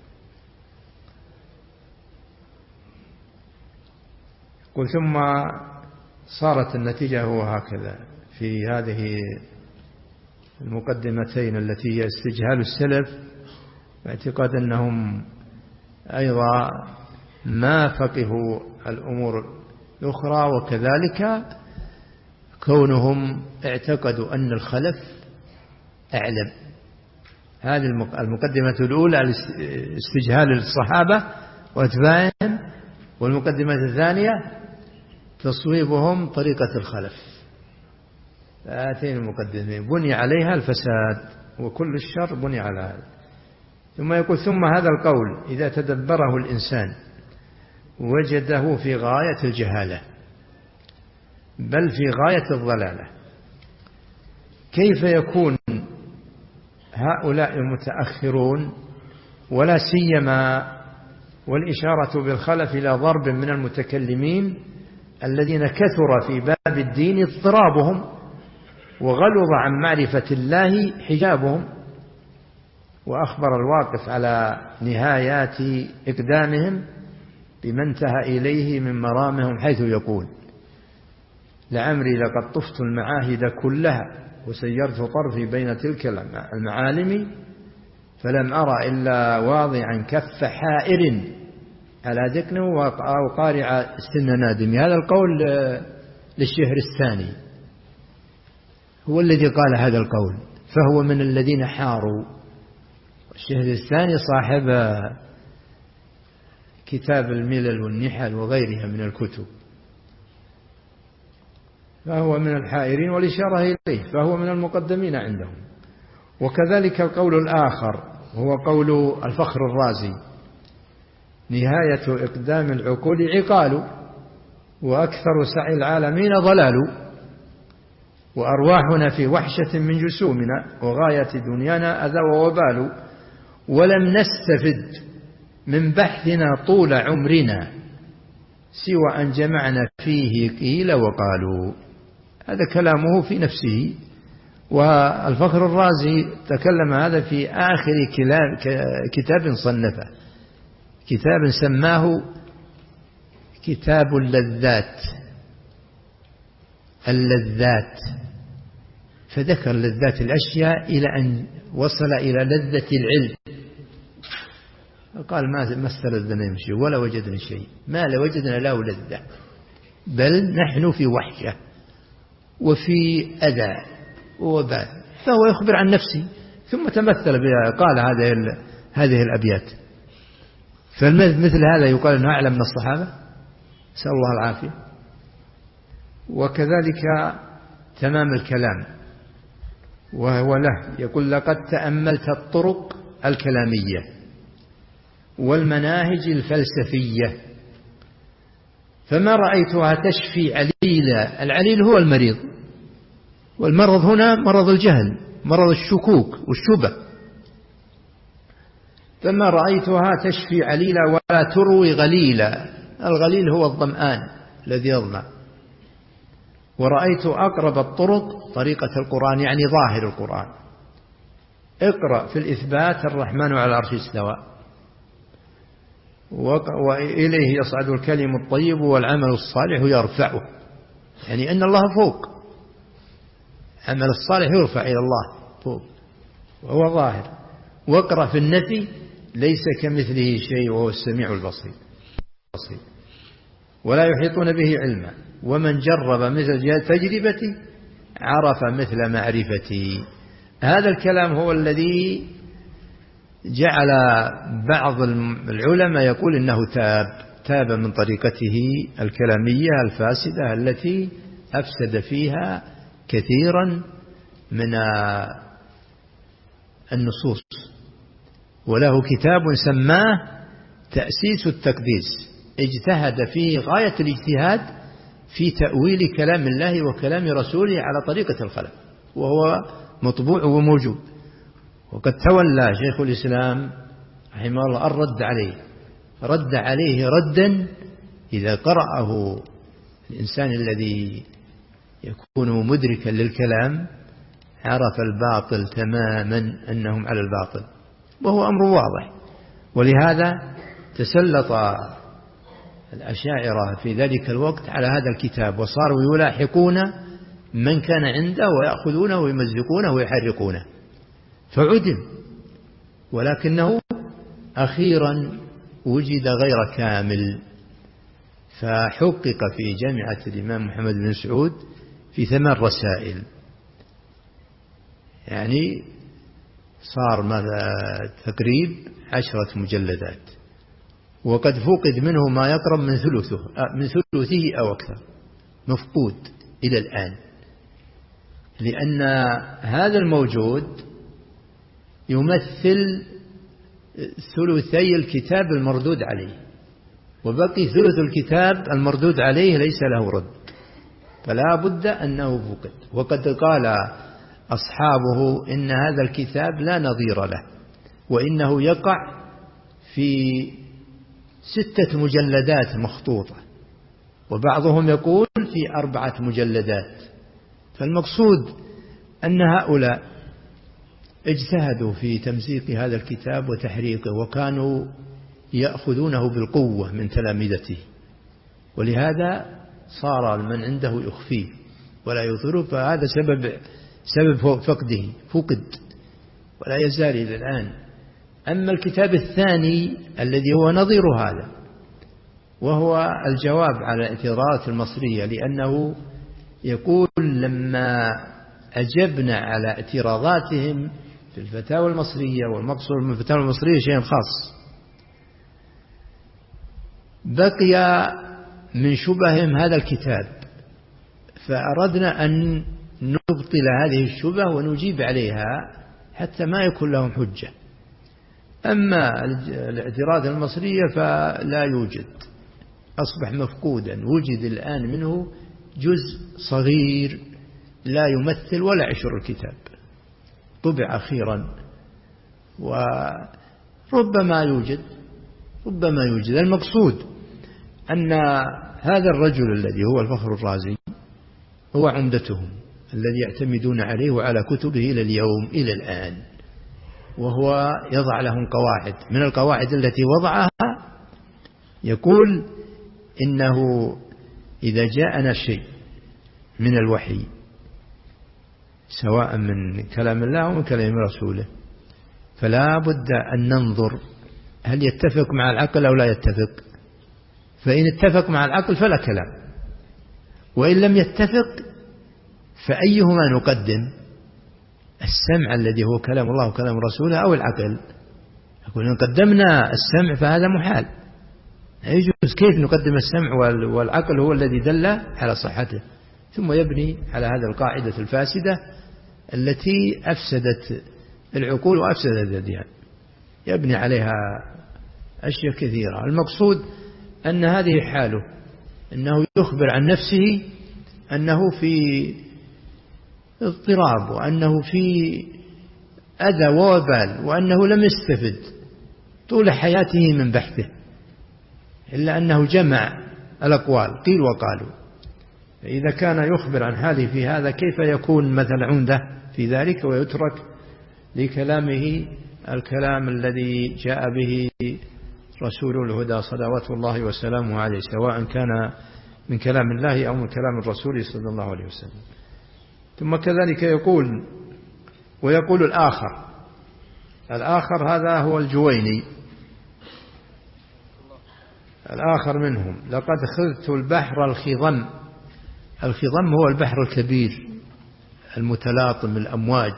قل ثم صارت النتيجة هو هكذا في هذه المقدمتين التي هي استجهال السلف باعتقاد أنهم أيضا ما فقهوا الأمور الأخرى، وكذلك كونهم اعتقدوا أن الخلف أعلم. هذه المقدمة الأولى استجهال الصحابة واتباعهم، والمقدمة الثانية تصويبهم طريقة الخلف. هاتين المقدمين بني عليها الفساد وكل الشر بني على هذا. ثم يقول ثم هذا القول إذا تدبره الإنسان وجده في غاية الجهالة بل في غاية الضلالة. كيف يكون هؤلاء المتأخرون ولا سيما والإشارة بالخلف إلى ضرب من المتكلمين الذين كثر في باب الدين اضطرابهم وغلظ عن معرفة الله حجابهم، وأخبر الواقف على نهايات إقدامهم بما انتهى إليه من مرامهم، حيث يقول لعمري لقد طفت المعاهد كلها وسيرت طرفي بين تلك المعالم فلم أرى إلا واضعا كف حائر على ذقنه وقارع سن نادم. هذا القول للشهر الثاني هو الذي قال هذا القول، فهو من الذين حاروا. الشهر الثاني صاحب كتاب الملل والنحل وغيرها من الكتب، فهو من الحائرين والإشارة إليه، فهو من المقدمين عندهم. وكذلك القول الآخر هو قول الفخر الرازي نهاية إقدام العقول عقال وأكثر سعي العالمين ضلال وأرواحنا في وحشة من جسومنا وغاية دنيانا أذى ووبال ولم نستفد من بحثنا طول عمرنا سوى أن جمعنا فيه قيل وقالوا. هذا كلامه في نفسه. والفخر الرازي تكلم هذا في آخر كتاب صنفه، كتاب سماه كتاب اللذات اللذات فذكر لذات الأشياء إلى أن وصل إلى لذة العلم. قال ما استلذنا شيء ولا وجدنا شيء، ما لوجدنا له لذة، بل نحن في وحشة وفي أذى ووبال. فهو يخبر عن نفسه ثم تمثل بها قال هذه هذه الأبيات. فمثل هذا يقال أنه أعلم من الصحابة، نسأل الله العافية. وكذلك تمام الكلام وهو له يقول لقد تأملت الطرق الكلامية والمناهج الفلسفية فما رأيتها تشفي عليلا. العليل هو المريض، والمرض هنا مرض الجهل، مرض الشكوك والشبه. فما رأيتها تشفي عليلا ولا تروي غليلا. الغليل هو الظمآن الذي يظمأ. ورأيت أقرب الطرق طريقة القرآن، يعني ظاهر القرآن. اقرأ في الإثبات الرحمن على العرش استوى، وإليه يصعد الكلم الطيب والعمل الصالح يرفعه، يعني أن الله فوق، عمل الصالح يرفع إلى الله فوق وهو ظاهر. واقرأ في النفي ليس كمثله شيء وهو السميع البصير. ولا يحيطون به علما، ومن جرب مثل تجربتي عرف مثل معرفتي. هذا الكلام هو الذي جعل بعض العلماء يقول إنه تاب تاب من طريقته الكلامية الفاسدة التي أفسد فيها كثيرا من النصوص. وله كتاب سماه تأسيس التقديس، اجتهد فيه غاية الاجتهاد في تأويل كلام الله وكلام رسوله على طريقة الخلف، وهو مطبوع وموجود. وقد تولى شيخ الإسلام رحمه الله الرد عليه، رد عليه ردا إذا قرأه الإنسان الذي يكون مدركا للكلام عرف الباطل تماما أنهم على الباطل، وهو أمر واضح. ولهذا تسلط الأشاعرة في ذلك الوقت على هذا الكتاب، وصاروا يلاحقون من كان عنده ويأخذونه ويمزقونه ويحرقونه، فعدم. ولكنه أخيرا وجد غير كامل، فحقق في جامعة الإمام محمد بن سعود في ثمان رسائل، يعني صار ماذا تقريب عشرة مجلدات، وقد فقد منه ما يقرب من ثلثه من ثلثه أو أكثر، مفقود إلى الآن، لأن هذا الموجود يمثل ثلثي الكتاب المردود عليه، وبقي ثلث الكتاب المردود عليه ليس له رد، فلا بد أنه فقد. وقد قال أصحابه إن هذا الكتاب لا نظير له، وإنه يقع في ستة مجلدات مخطوطة، وبعضهم يقول في أربعة مجلدات. فالمقصود أن هؤلاء اجتهدوا في تمزيق هذا الكتاب وتحريقه، وكانوا يأخذونه بالقوة من تلامذته، ولهذا صار من عنده يخفيه ولا يظهره، فهذا سبب سبب فقده، فقد ولا يزال إلى الآن. أما الكتاب الثاني الذي هو نظير هذا، وهو الجواب على الاعتراضات المصرية، لأنه يقول لما أجبنا على اعتراضاتهم في الفتاوى المصرية، والمقصود من الفتاوى المصرية شيء خاص، بقي من شبههم هذا الكتاب، فأردنا أن نبطل هذه الشبه ونجيب عليها حتى ما يكون لهم حجة. أما الاعتراض المصرية فلا يوجد، أصبح مفقودا، وجد الآن منه جزء صغير لا يمثل ولا عشر الكتاب، طبع أخيرا، وربما يوجد ربما يوجد. المقصود أن هذا الرجل الذي هو الفخر الرازي هو عمدتهم الذي يعتمدون عليه وعلى كتبه إلى اليوم إلى الآن، وهو يضع لهم قواعد. من القواعد التي وضعها يقول إنه إذا جاءنا شيء من الوحي سواء من كلام الله أو من كلام رسوله، فلا بد أن ننظر هل يتفق مع العقل أو لا يتفق. فإن اتفق مع العقل فلا كلام، وإن لم يتفق فأيهما نقدم؟ السمع الذي هو كلام الله وكلام رسوله أو العقل؟ يقول إن قدمنا السمع فهذا محال، لا يجوز. كيف نقدم السمع والعقل هو الذي دل على صحته؟ ثم يبني على هذا القاعدة الفاسدة التي أفسدت العقول وأفسدت الأديان، يبني عليها أشياء كثيرة. المقصود أن هذه حاله، أنه يخبر عن نفسه أنه في اضطراب، وأنه في أذى ووبال، وأنه لم يستفد طول حياته من بحثه، إلا أنه جمع الأقوال قيل وقالوا. فإذا كان يخبر عن حاله في هذا، كيف يكون مثل عمدة في ذلك ويترك لكلامه الكلام الذي جاء به رسول الهدى صلوات الله وسلامه عليه، سواء كان من كلام الله أو من كلام الرسول صلى الله عليه وسلم. ثم كذلك يقول ويقول الآخر الآخر هذا هو الجويني، الآخر منهم: لقد خذت البحر الخضم. الخضم هو البحر الكبير المتلاطم الأمواج،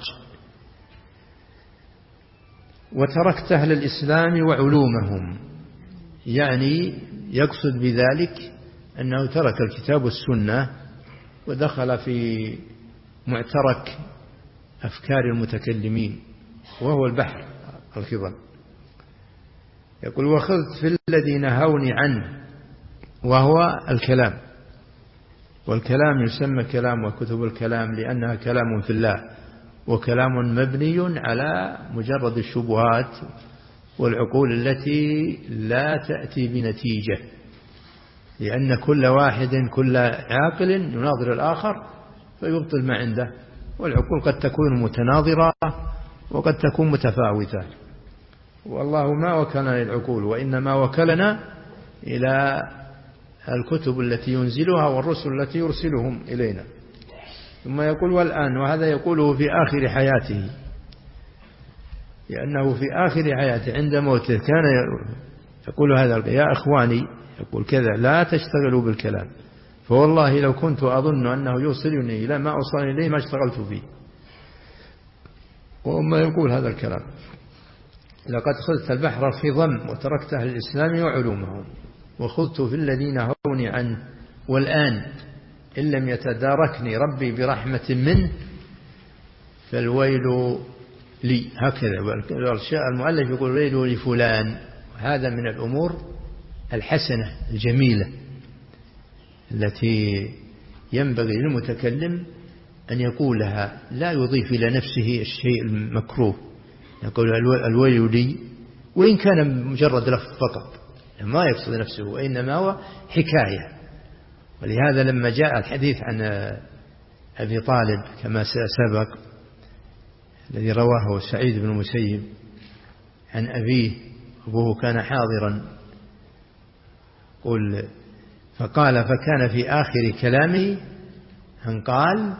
وتركت أهل الإسلام وعلومهم، يعني يقصد بذلك أنه ترك الكتاب والسنة ودخل في معترك أفكار المتكلمين، وهو البحر الخضم. يقول: وخذت في الذي نهوني عنه، وهو الكلام. والكلام يسمى كلام وكتب الكلام لأنها كلام في الله، وكلام مبني على مجرد الشبهات والعقول التي لا تأتي بنتيجة، لأن كل واحد كل عاقل يناظر الآخر فيبطل ما عنده، والعقول قد تكون متناظرة وقد تكون متفاوتة، والله ما وكلنا للعقول وإنما وكلنا إلى الكتب التي ينزلها والرسل التي يرسلهم إلينا. ثم يقول: والآن، وهذا يقوله في آخر حياته، لأنه في آخر حياته عند موته كان يقول هذا: يا إخواني، يقول كذا: لا تشتغلوا بالكلام، فوالله لو كنت أظن أنه يوصلني إلى ما أوصلني إليه ما اشتغلت فيه. وما يقول هذا الكلام: لقد خذت البحر الخضم وتركت أهل الإسلام وعلومهم، وخذت في الذين هوني عنه، والآن إن لم يتداركني ربي برحمة منه فالويل لي. هكذا المؤلف يقول: ويل لفلان. هذا من الأمور الحسنة الجميلة التي ينبغي للمتكلم أن يقولها، لا يضيف إلى نفسه الشيء المكروه. يقول: الويل لي، وإن كان مجرد لفظ فقط ما يقصد نفسه، وإنما هو حكاية. ولهذا لما جاء الحديث عن أبي طالب كما سبق الذي رواه سعيد بن المسيب عن أبيه، أبوه كان حاضرا، قل فقال: فكان في آخر كلامه أن قال: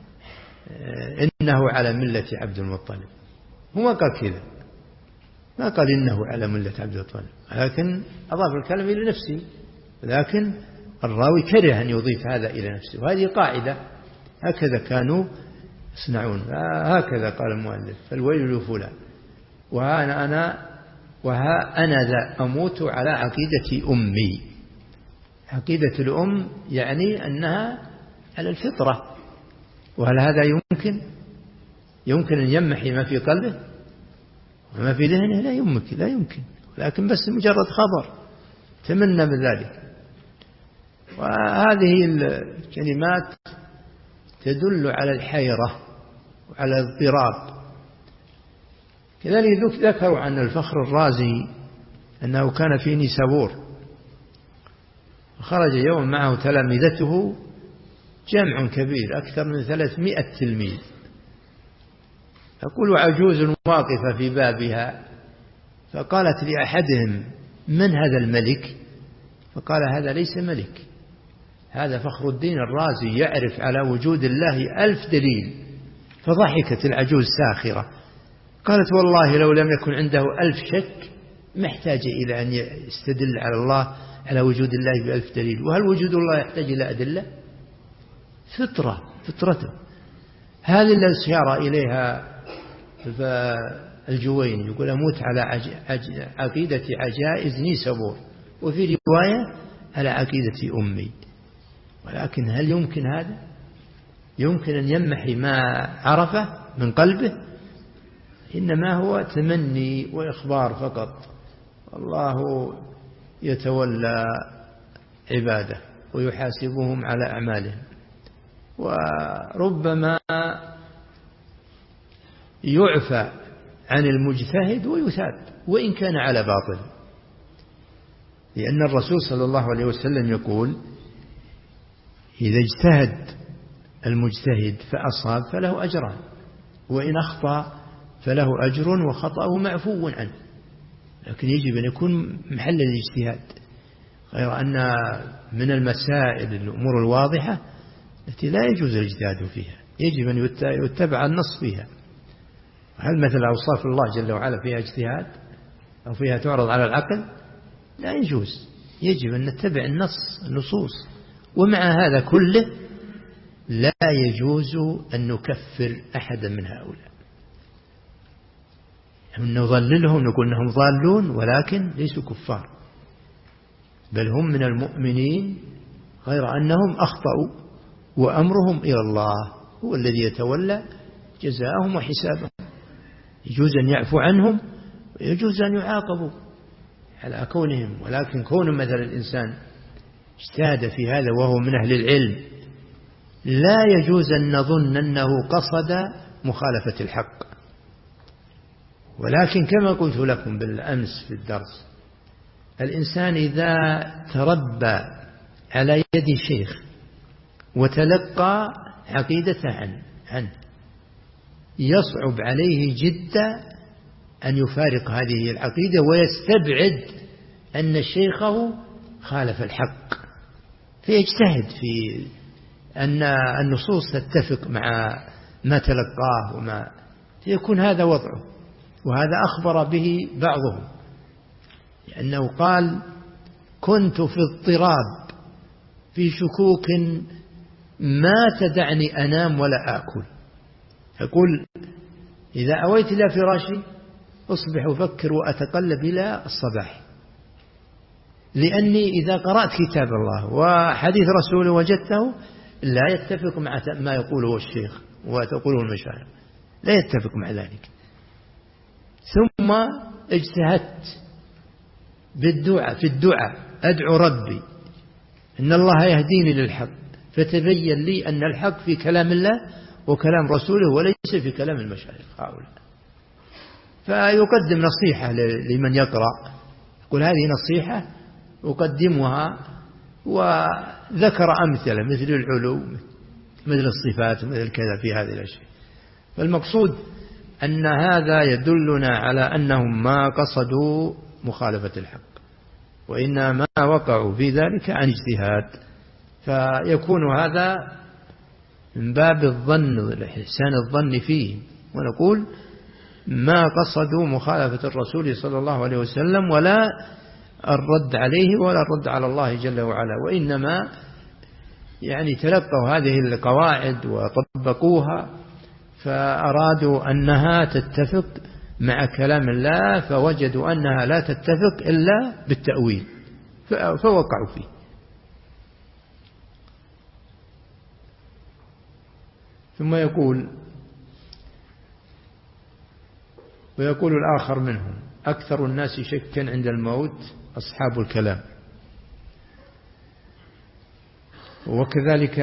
إنه على ملة عبد المطلب. هو قال كذا، ما قال إنه على ملة عبد المطلب، لكن أضاف الكلام إلى نفسه، لكن الراوي كره أن يضيف هذا إلى نفسه، وهذه قاعدة هكذا كانوا يصنعون. هكذا قال المؤلف: فالويل لفلان، وها أنا, أنا وها أنا ذا أموت على عقيدة أمي. عقيدة الأم يعني أنها على الفطرة، وهل هذا يمكن يمكن أن يمحي ما في قلبه وما في ذهنه؟ لا يمكن لا يمكن لكن بس مجرد خبر تمنى بذلك. وهذه الكلمات تدل على الحيرة وعلى الاضطراب. كذلك ذكروا عن الفخر الرازي أنه كان في نيسابور، خرج يوم معه تلامذته جمع كبير أكثر من ثلاثمائة تلميذ. يقول: عجوز واقفة في بابها، فقالت لأحدهم: من هذا الملك؟ فقال: هذا ليس ملك، هذا فخر الدين الرازي يعرف على وجود الله ألف دليل. فضحكت العجوز ساخرة، قالت: والله لو لم يكن عنده ألف شك محتاج إلى أن يستدل على الله على وجود الله بألف دليل، وهل وجود الله يحتاج إلى أدلة؟ فطرة فطرته. هذه اللي أشار إليها الجويني، يقول: أموت على عقيدة عجائز نيسابور، وفي رواية على عقيدة أمي. ولكن هل يمكن هذا؟ يمكن أن يمحي ما عرفه من قلبه؟ إنما هو تمني وإخبار فقط. الله يتولى عباده ويحاسبهم على أعمالهم، وربما يعفى عن المجتهد ويثاب وإن كان على باطل، لأن الرسول صلى الله عليه وسلم يقول: إذا اجتهد المجتهد فأصاب فله أجران، وإن أخطأ فله أجر وخطأه معفو عنه. لكن يجب أن يكون محل الاجتهاد. غير أن من المسائل الأمور الواضحة التي لا يجوز الاجتهاد فيها يجب أن يتبع النص فيها. هل مثل أوصاف الله جل وعلا فيها اجتهاد أو فيها تعرض على العقل؟ لا يجوز، يجب أن نتبع النص النصوص. ومع هذا كله لا يجوز أن نكفر أحدا من هؤلاء، نضللهم نقول أنهم ضالون ولكن ليسوا كفار، بل هم من المؤمنين، غير أنهم أخطأوا وأمرهم إلى الله هو الذي يتولى جزاءهم وحسابهم. يجوز أن يعفو عنهم ويجوز أن يعاقبوا على كونهم، ولكن كون مثل الإنسان اجتهد في هذا وهو من أهل العلم لا يجوز أن نظن أنه قصد مخالفة الحق. ولكن كما قلت لكم بالأمس في الدرس، الإنسان إذا تربى على يد شيخ وتلقى عقيدته عنه, عنه يصعب عليه جدا أن يفارق هذه العقيدة ويستبعد أن شيخه خالف الحق، فيجتهد في أن النصوص تتفق مع ما تلقاه وما يكون هذا وضعه. وهذا أخبر به بعضهم، لأنه قال: كنت في اضطراب في شكوك ما تدعني أنام ولا آكل. يقول: إذا أويت إلى فراشي أصبح أفكر وأتقلب إلى الصباح، لأني إذا قرأت كتاب الله وحديث رسوله وجدته لا يتفق مع ما يقوله الشيخ وتقوله المشايخ، لا يتفق مع ذلك. ثم اجتهدت بالدعاء في الدعاء أدعو ربي إن الله يهديني للحق، فتبين لي أن الحق في كلام الله وكلام رسوله وليس في كلام المشايخ هؤلاء. فيقدم نصيحة لمن يقرأ، يقول: هذه نصيحة أقدمها، وذكر أمثلة مثل العلو مثل الصفات مثل كذا في هذه الأشياء. فالمقصود أن هذا يدلنا على أنهم ما قصدوا مخالفة الحق، وإنما وقعوا في ذلك عن اجتهاد، فيكون هذا من باب الظن إحسان الظن فيه. ونقول ما قصدوا مخالفة الرسول صلى الله عليه وسلم ولا الرد عليه ولا الرد على الله جل وعلا، وإنما يعني تلقوا هذه القواعد وطبقوها فأرادوا أنها تتفق مع كلام الله، فوجدوا أنها لا تتفق إلا بالتأويل فوقعوا فيه. ثم يقول: ويقول الآخر منهم: أكثر الناس شكا عند الموت أصحاب الكلام. وكذلك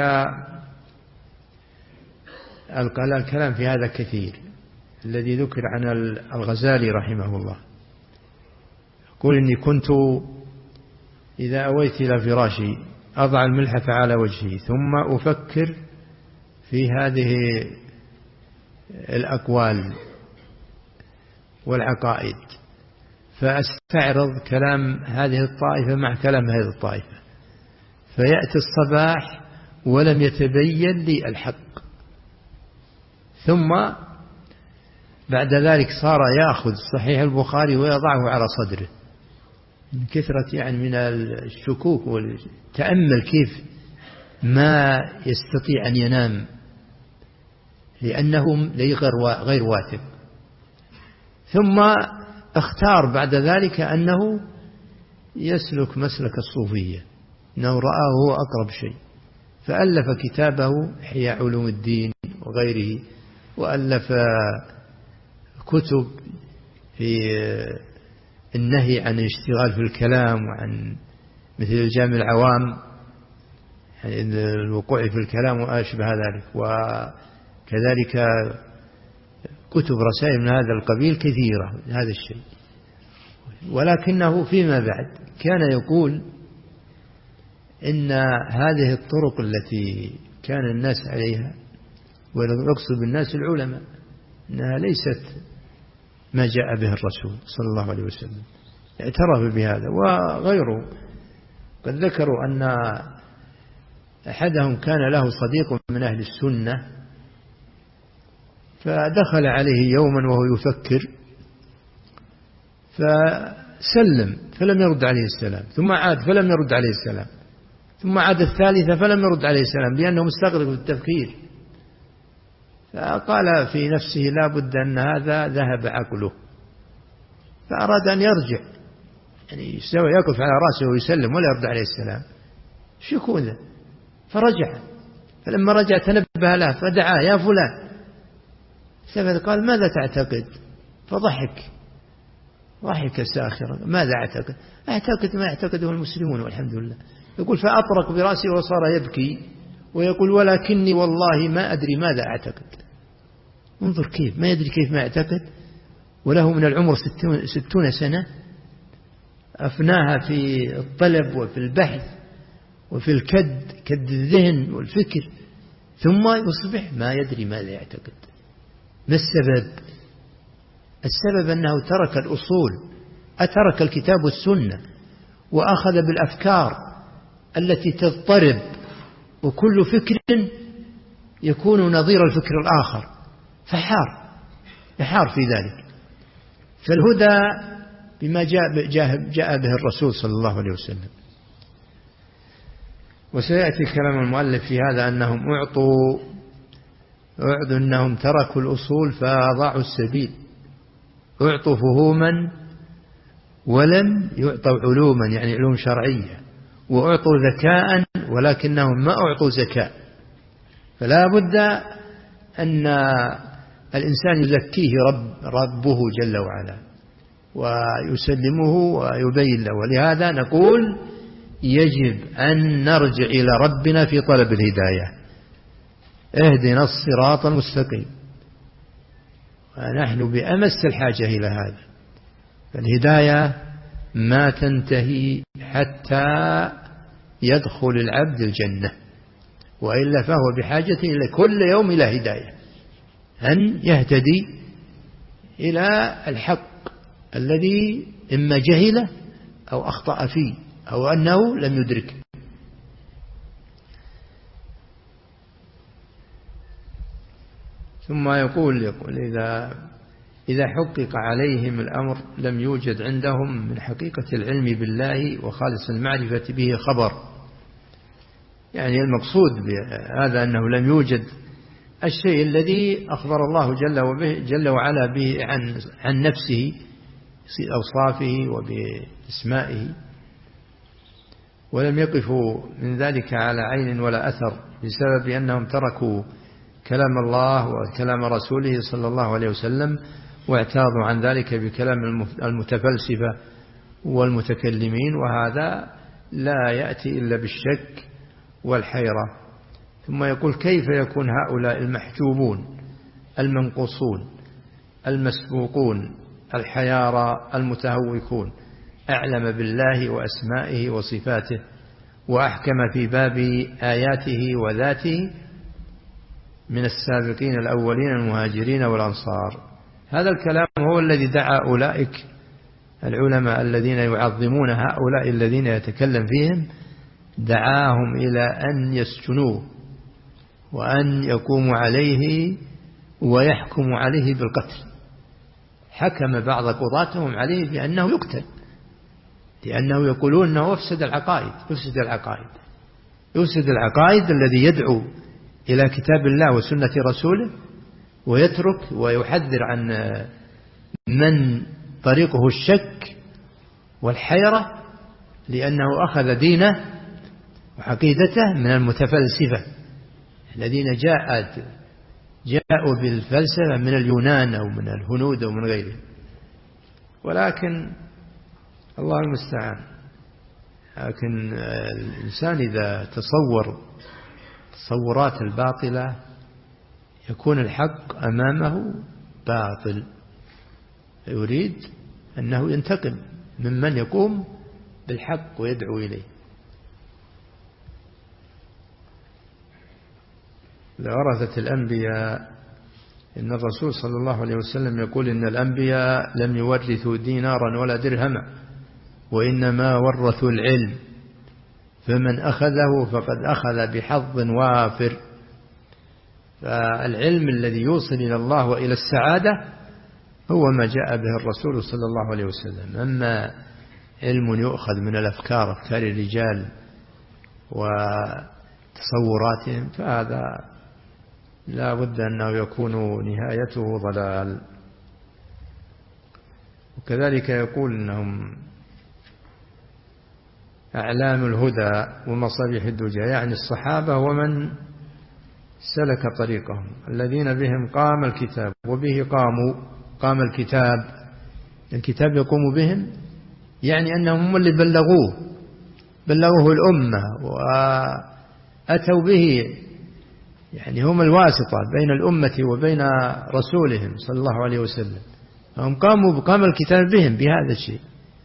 الكلام في هذا كثير، الذي ذكر عن الغزالي رحمه الله، يقول: إني كنت إذا أويت إلى فراشي أضع الملحف على وجهي ثم أفكر في هذه الأقوال والعقائد، فأستعرض كلام هذه الطائفة مع كلام هذه الطائفة، فيأتي الصباح ولم يتبين لي الحق. ثم بعد ذلك صار يأخذ صحيح البخاري ويضعه على صدره من كثرة يعني من الشكوك والتأمل كيف ما يستطيع أن ينام لأنه غير واثق. ثم اختار بعد ذلك أنه يسلك مسلك الصوفية، أنه رآه هو أقرب شيء، فألف كتابه إحياء علوم الدين وغيره، وألف كتب في النهي عن الاشتغال في الكلام، وعن مثل الجامع العوام يعني الوقوع في الكلام وأشبه ذلك، وكذلك كتب رسائل من هذا القبيل كثيرة هذا الشيء. ولكنه فيما بعد كان يقول إن هذه الطرق التي كان الناس عليها، ويقصد بالناس العلماء، إنها ليست ما جاء به الرسول صلى الله عليه وسلم، اعترف بهذا وغيره. قد ذكروا أن أحدهم كان له صديق من أهل السنة، فدخل عليه يوما وهو يفكر فسلم فلم يرد عليه السلام، ثم عاد فلم يرد عليه السلام، ثم عاد الثالثة فلم يرد عليه السلام، لأنه مستغرق بالتفكير. فقال في نفسه لا بد أن هذا ذهب عقله، فأراد أن يرجع، يعني يستوي يقف على رأسه ويسلم ولا يرد عليه السلام، شو يكون ذا؟ فرجع، فلما رجع تنبه له فدعاه يا فلان، قال ماذا تعتقد؟ فضحك ضحك ساخرا. ماذا أعتقد؟ أعتقد ما يعتقده المسلمون والحمد لله. يقول فأطرق برأسه وصار يبكي ويقول ولكني والله ما أدري ماذا أعتقد. انظر كيف ما يدري كيف ما يعتقد، وله من العمر ستون, ستون سنة أفناها في الطلب وفي البحث وفي الكد كد الذهن والفكر، ثم يصبح ما يدري ماذا يعتقد. ما السبب؟ السبب أنه ترك الأصول، أترك الكتاب والسنة وأخذ بالأفكار التي تضطرب، وكل فكر يكون نظير الفكر الآخر، فحار يحار في ذلك. فالهدى بما جاء, جاء به الرسول صلى الله عليه وسلم. وسيأتي كلام المؤلف في هذا أنهم أعطوا أعطوا أنهم تركوا الأصول فأضاعوا السبيل، أعطوا فهوما ولم يعطوا علوما، يعني علوم شرعية، وأعطوا ذكاء ولكنهم ما أعطوا زكاء. فلا بد أن الإنسان يزكيه رب ربه جل وعلا ويسلمه ويبين له. ولهذا نقول يجب أن نرجع إلى ربنا في طلب الهداية، اهدنا الصراط المستقيم، ونحن بأمس الحاجة إلى هذا. فالهداية ما تنتهي حتى يدخل العبد الجنة، وإلا فهو بحاجة إلى كل يوم إلى هداية، أن يهتدي إلى الحق الذي إما جهله أو أخطأ فيه أو أنه لم يدرك. ثم يقول, يقول إذا, إذا حقق عليهم الأمر لم يوجد عندهم من حقيقة العلم بالله وخالص المعرفة به خبر. يعني المقصود بهذا أنه لم يوجد الشيء الذي أخبر الله جل, وبه جل وعلا به عن, عن نفسه أوصافه وباسمائه، ولم يقفوا من ذلك على عين ولا أثر بسبب أنهم تركوا كلام الله وكلام رسوله صلى الله عليه وسلم، واعتاضوا عن ذلك بكلام المتفلسفة والمتكلمين، وهذا لا يأتي إلا بالشك والحيرة. ثم يقول كيف يكون هؤلاء المحجوبون المنقصون المسبوقون الحيارى المتهوكون أعلم بالله وأسمائه وصفاته وأحكم في باب آياته وذاته من السابقين الأولين المهاجرين والأنصار؟ هذا الكلام هو الذي دعا أولئك العلماء الذين يعظمون هؤلاء الذين يتكلم فيهم، دعاهم إلى أن يسجنوه وأن يقوموا عليه ويحكموا عليه بالقتل. حكم بعض قضاتهم عليه بأنه يقتل، لأنه يقولون أنه يفسد العقائد يفسد العقائد يفسد العقائد الذي يدعو إلى كتاب الله وسنة رسوله ويترك ويحذر عن من طريقه الشك والحيرة، لأنه أخذ دينه وعقيدته من المتفلسفة الذين جاءت جاءوا بالفلسفة من اليونان أو من الهنود أو من غيره. ولكن الله المستعان، لكن الإنسان إذا تصور تصورات الباطلة يكون الحق أمامه باطل، يريد أنه ينتقم ممن يقوم بالحق ويدعو إليه. لورثة الأنبياء، إن الرسول صلى الله عليه وسلم يقول إن الأنبياء لم يورثوا دينارا ولا درهما وإنما ورثوا العلم، فمن أخذه فقد أخذ بحظ وافر. فالعلم الذي يوصل إلى الله وإلى السعادة هو ما جاء به الرسول صلى الله عليه وسلم. أما علم يؤخذ من الأفكار، أفكار الرجال وتصوراتهم، فهذا لا بد أنه يكون نهايته ضلال. وكذلك يقول أنهم أعلام الهدى ومصابيح الدجى، يعني الصحابة ومن سلك طريقهم الذين بهم قام الكتاب وبه قاموا قام الكتاب. الكتاب يقوم بهم يعني أنهم هم اللي بلغوه بلغوه الأمة وأتوا به، يعني هم الواسطة بين الأمة وبين رسولهم صلى الله عليه وسلم. هم قاموا بقام الكتاب بهم بهذا الشيء،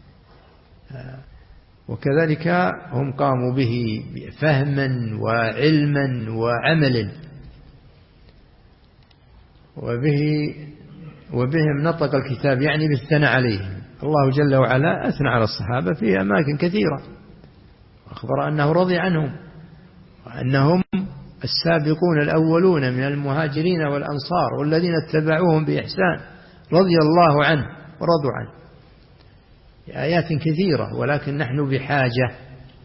وكذلك هم قاموا به فهما وعلما وعملا، وبه وبهم نطق الكتاب، يعني بالثناء عليهم. الله جل وعلا أثنى على الصحابة في أماكن كثيرة، أخبر أنه رضي عنهم وأنهم السابقون الأولون من المهاجرين والأنصار والذين اتبعوهم بإحسان رضي الله عنه ورضوا عنه، آيات كثيرة. ولكن نحن بحاجة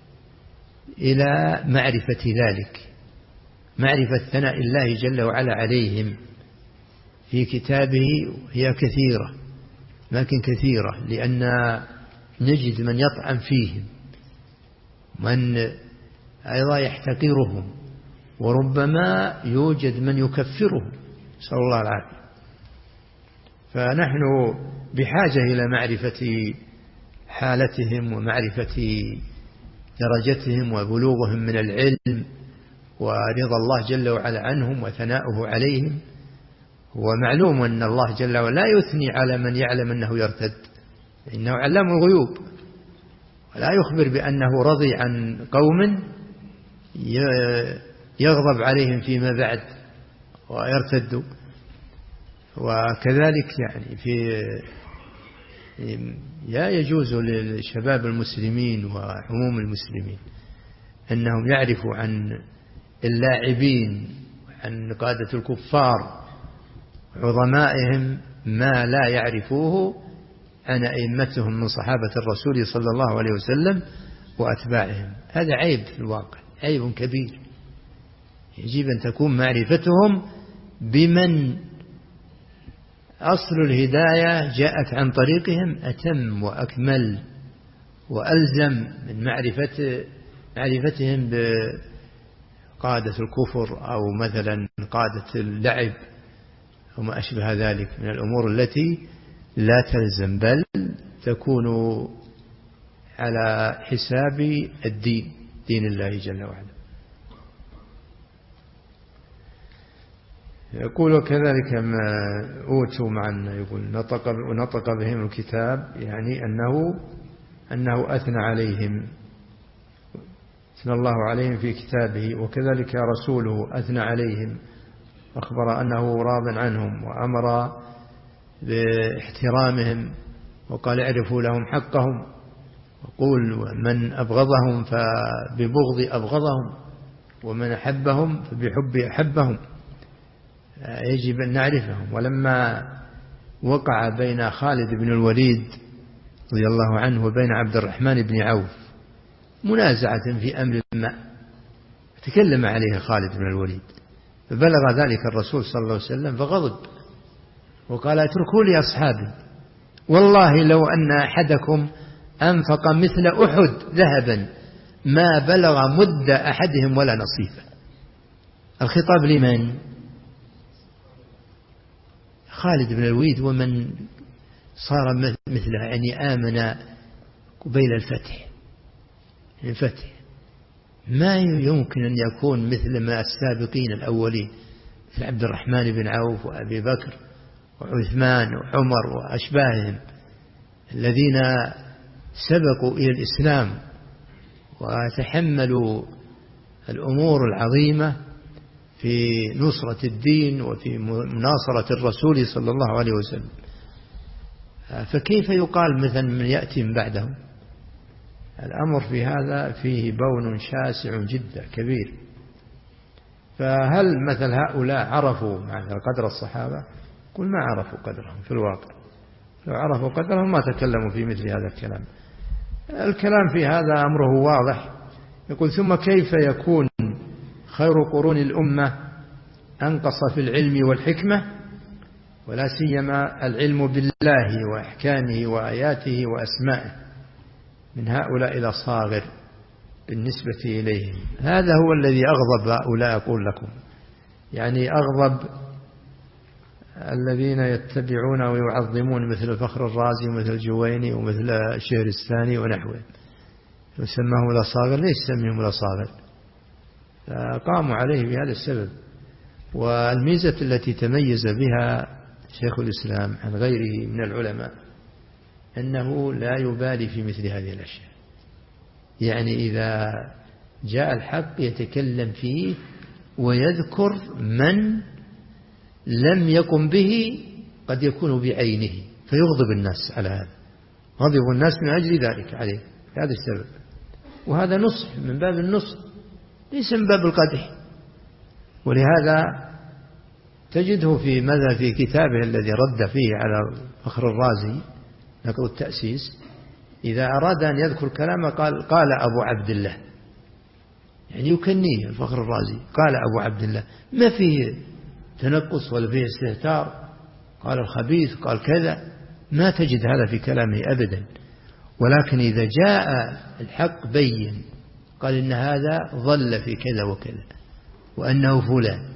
إلى معرفة ذلك، معرفة ثناء الله جل وعلا عليهم في كتابه. هي كثيرة، لكن كثيرة، لأن نجد من يطعن فيهم، من أيضا يحتقرهم، وربما يوجد من يكفرهم، نسأل الله العافية. فنحن بحاجة إلى معرفة حالتهم ومعرفة درجتهم وبلوغهم من العلم ورضا الله جل وعلا عنهم وثناؤه عليهم. ومعلوم أن الله جل وعلا لا يثني على من يعلم أنه يرتد، إنه علام الغيوب، ولا يخبر بأنه رضي عن قوم يغضب عليهم فيما بعد ويرتدوا. وكذلك يعني في لا يجوز للشباب المسلمين وعموم المسلمين أنهم يعرفوا عن اللاعبين وعن قادة الكفار عظمائهم ما لا يعرفوه عن أئمتهم من صحابة الرسول صلى الله عليه وسلم وأتباعهم. هذا عيب في الواقع، عيب كبير. يجب أن تكون معرفتهم بمن أصل الهداية جاءت عن طريقهم أتم وأكمل وألزم من معرفة معرفتهم بقادة الكفر أو مثلا قادة اللعب وما أشبه ذلك من الأمور التي لا تلزم، بل تكون على حساب الدين، دين الله جل وعلا. يقول كذلك ما أوتوا معنا، يقول نطق ونطق بهم الكتاب، يعني أنه أنه أثنى عليهم، أثنى الله عليهم في كتابه، وكذلك رسوله أثنى عليهم، أخبر أنه راض عنهم وأمر باحترامهم وقال اعرفوا لهم حقهم، وقول من أبغضهم فببغض أبغضهم ومن أحبهم فبحب أحبهم. يجب أن نعرفهم. ولما وقع بين خالد بن الوليد رضي الله عنه وبين عبد الرحمن بن عوف منازعة في أمر ما، تكلم عليه خالد بن الوليد، فبلغ ذلك الرسول صلى الله عليه وسلم فغضب وقال اتركوا لي أصحابي، والله لو أن أحدكم أنفق مثل أحد ذهبا ما بلغ مد أحدهم ولا نصيفه. الخطاب لمن؟ خالد بن الوليد، ومن صار مثله، يعني آمن قبيل الفتح. الفتح ما يمكن أن يكون مثل ما السابقين الأولين مثل عبد الرحمن بن عوف وأبي بكر وعثمان وعمر وأشباههم الذين سبقوا إلى الإسلام وتحملوا الأمور العظيمة في نصرة الدين وفي مناصرة الرسول صلى الله عليه وسلم. فكيف يقال مثلا من يأتي من بعدهم؟ الأمر في هذا فيه بون شاسع جدا كبير. فهل مثل هؤلاء عرفوا قدر الصحابة؟ قل ما عرفوا قدرهم في الواقع. لو عرفوا قدرهم ما تكلموا في مثل هذا الكلام. الكلام في هذا أمره واضح. يقول ثم كيف يكون خير قرون الأمة أنقص في العلم والحكمة، ولا سيما العلم بالله وأحكامه وآياته وأسمائه، من هؤلاء إلى صاغر بالنسبة إليهم. هذا هو الذي أغضب هؤلاء أقول لكم، يعني أغضب الذين يتبعون ويعظمون مثل الفخر الرازي ومثل الجويني ومثل الشهرستاني ونحوه، يسمهم الأصاغر. ليش سميهم الأصاغر؟ فقاموا عليه بهذا السبب. والميزة التي تميز بها شيخ الإسلام عن غيره من العلماء أنه لا يبالي في مثل هذه الأشياء، يعني إذا جاء الحق يتكلم فيه ويذكر من لم يقم به قد يكون بعينه فيغضب الناس على هذا، غضب الناس من أجل ذلك عليه هذا السبب. وهذا نصح من باب النصح ليس من باب القدح. ولهذا تجده في ماذا في كتابه الذي رد فيه على فخر الرازي نقل التأسيس، إذا أراد أن يذكر كلامه قال قال أبو عبد الله، يعني يكنيه الفخر الرازي قال أبو عبد الله، ما فيه تنقص ولا فيه استهتار. قال الخبيث قال كذا، ما تجد هذا في كلامه أبدا. ولكن إذا جاء الحق بين قال إن هذا ظل في كذا وكذا وأنه فلان،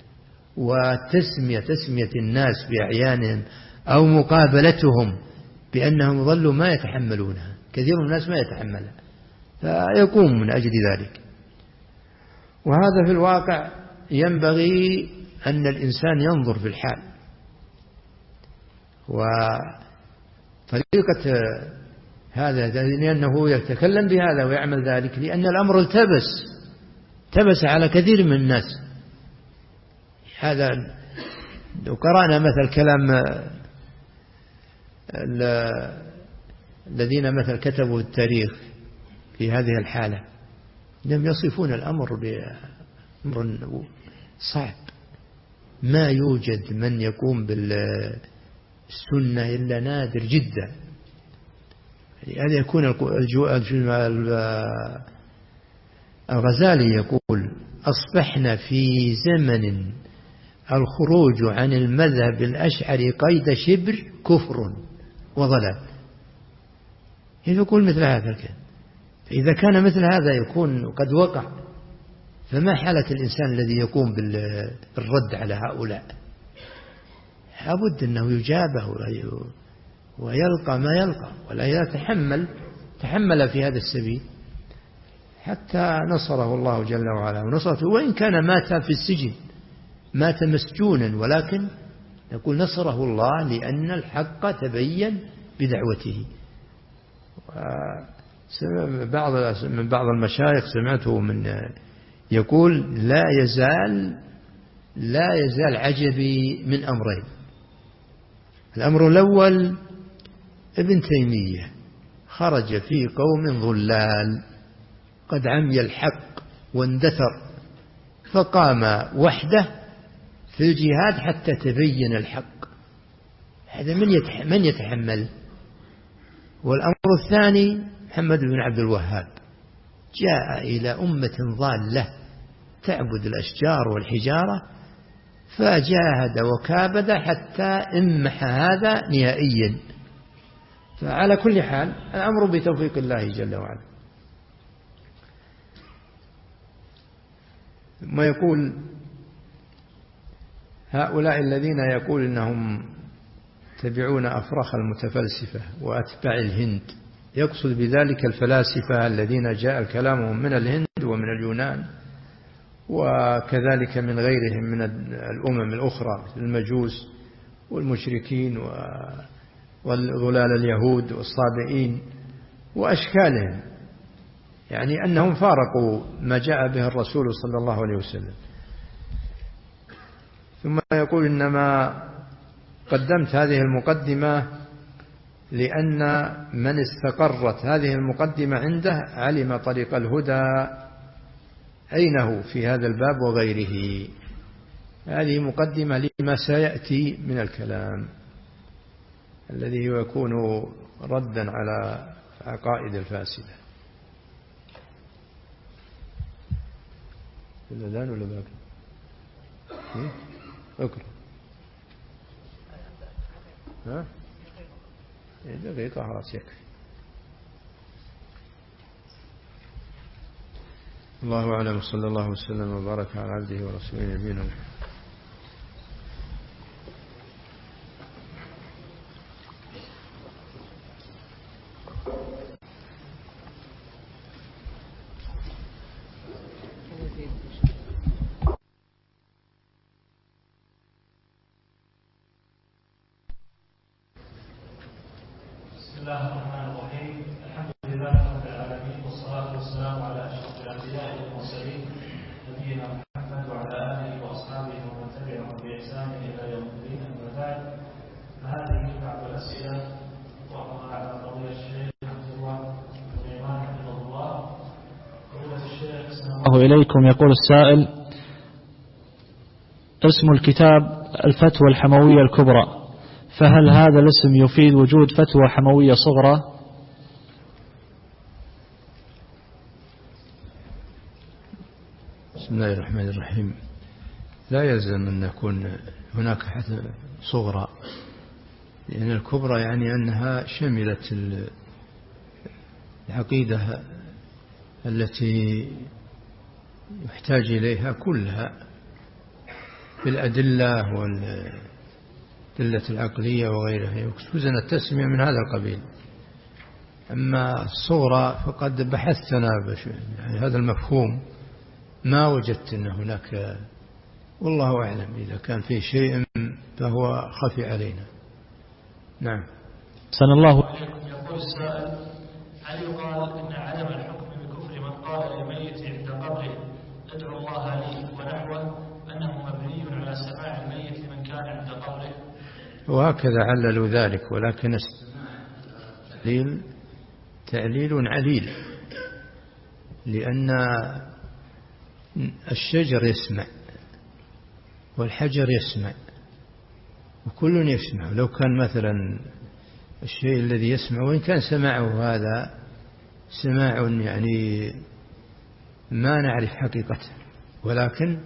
وتسمية تسمية الناس بأعيانهم أو مقابلتهم بأنهم ظلوا ما يتحملونها، كثير من الناس ما يتحملها فيقوم من أجل ذلك. وهذا في الواقع ينبغي أن الإنسان ينظر في الحال. وطريقة هذا لأنه يتكلم بهذا ويعمل ذلك لأن الأمر التبس تبس على كثير من الناس. هذا لو قرأنا مثل كلام الذين مثل كتبوا التاريخ في هذه الحالة لم يصفون الأمر بأمر صعب، ما يوجد من يقوم بالسنة إلا نادر جدا. هذا يكون الغزالي يقول أصبحنا في زمن الخروج عن المذهب الأشعري قيد شبر كفر وضلال. يقول مثل هذا الكلام. فإذا كان مثل هذا يكون قد وقع، فما حالة الإنسان الذي يقوم بالرد على هؤلاء؟ لابد أنه يجابه ويلقى ما يلقى، ولا يتحمل تحمل في هذا السبيل حتى نصره الله جل وعلا ونصرته، وإن كان مات في السجن مات مسجونا، ولكن نقول نصره الله لأن الحق تبين بدعوته. بعض من بعض المشايخ سمعته من يقول لا يزال لا يزال عجبي من أمرين. الأمر الأول ابن تيمية خرج في قوم ظلال قد عمي الحق واندثر، فقام وحده في الجهاد حتى تبين الحق. هذا من من يتحمل؟ والأمر الثاني محمد بن عبد الوهاب جاء إلى أمة ضالة تعبد الأشجار والحجارة فجاهد وكابد حتى امح هذا نهائيا. فعلى كل حال الأمر بتوفيق الله جل وعلا. ثم يقول هؤلاء الذين يقول إنهم تبعون أفراخ المتفلسفة وأتباع الهند، يقصد بذلك الفلاسفة الذين جاء كلامهم من الهند ومن اليونان وكذلك من غيرهم من الأمم الأخرى، المجوس والمشركين والغلال اليهود والصابئين وأشكالهم، يعني أنهم فارقوا ما جاء به الرسول صلى الله عليه وسلم. ثم يقول إنما قدمت هذه المقدمة لأن من استقرت هذه المقدمة عنده علم طريق الهدى أينه في هذا الباب وغيره. هذه مقدمة لما سيأتي من الكلام الذي يكون ردا على عقائد الفاسدة. الأذان ولا باقي؟ اقرأ. ها؟ دقيقة خلاص يكفي. الله أعلم، صلى الله وسلم وبارك على عبده ورسوله نبينا محمد. إليكم. يقول السائل: اسم الكتاب الفتوى الحموية الكبرى، فهل هذا الاسم يفيد وجود فتوى حموية صغرى؟ بسم الله الرحمن الرحيم. لا يلزم أن يكون هناك صغرى، لأن الكبرى يعني أنها شملت العقيدة التي يحتاج إليها كلها بالأدلة والأدلة العقلية وغيرها، يجوزنا التسمية من هذا القبيل. أما الصغرى فقد بحثنا يعني هذا المفهوم ما وجدت أن هناك، والله أعلم إذا كان في شيء فهو خفي علينا. نعم. سن الله عليكم. يقول السائل: هل يقال إن عدم الحكم بكفر من قال للميت عند قبره ادعو الله لي ونحوه أنه مبني على سماع الميت من كان عند قبره؟ وهكذا عللوا ذلك، ولكن التعليل تعليل عليل، لأن الشجر يسمع والحجر يسمع وكل يسمع. لو كان مثلا الشيء الذي يسمع وإن كان سماعه هذا سماع يعني ما نعرف حقيقته، ولكن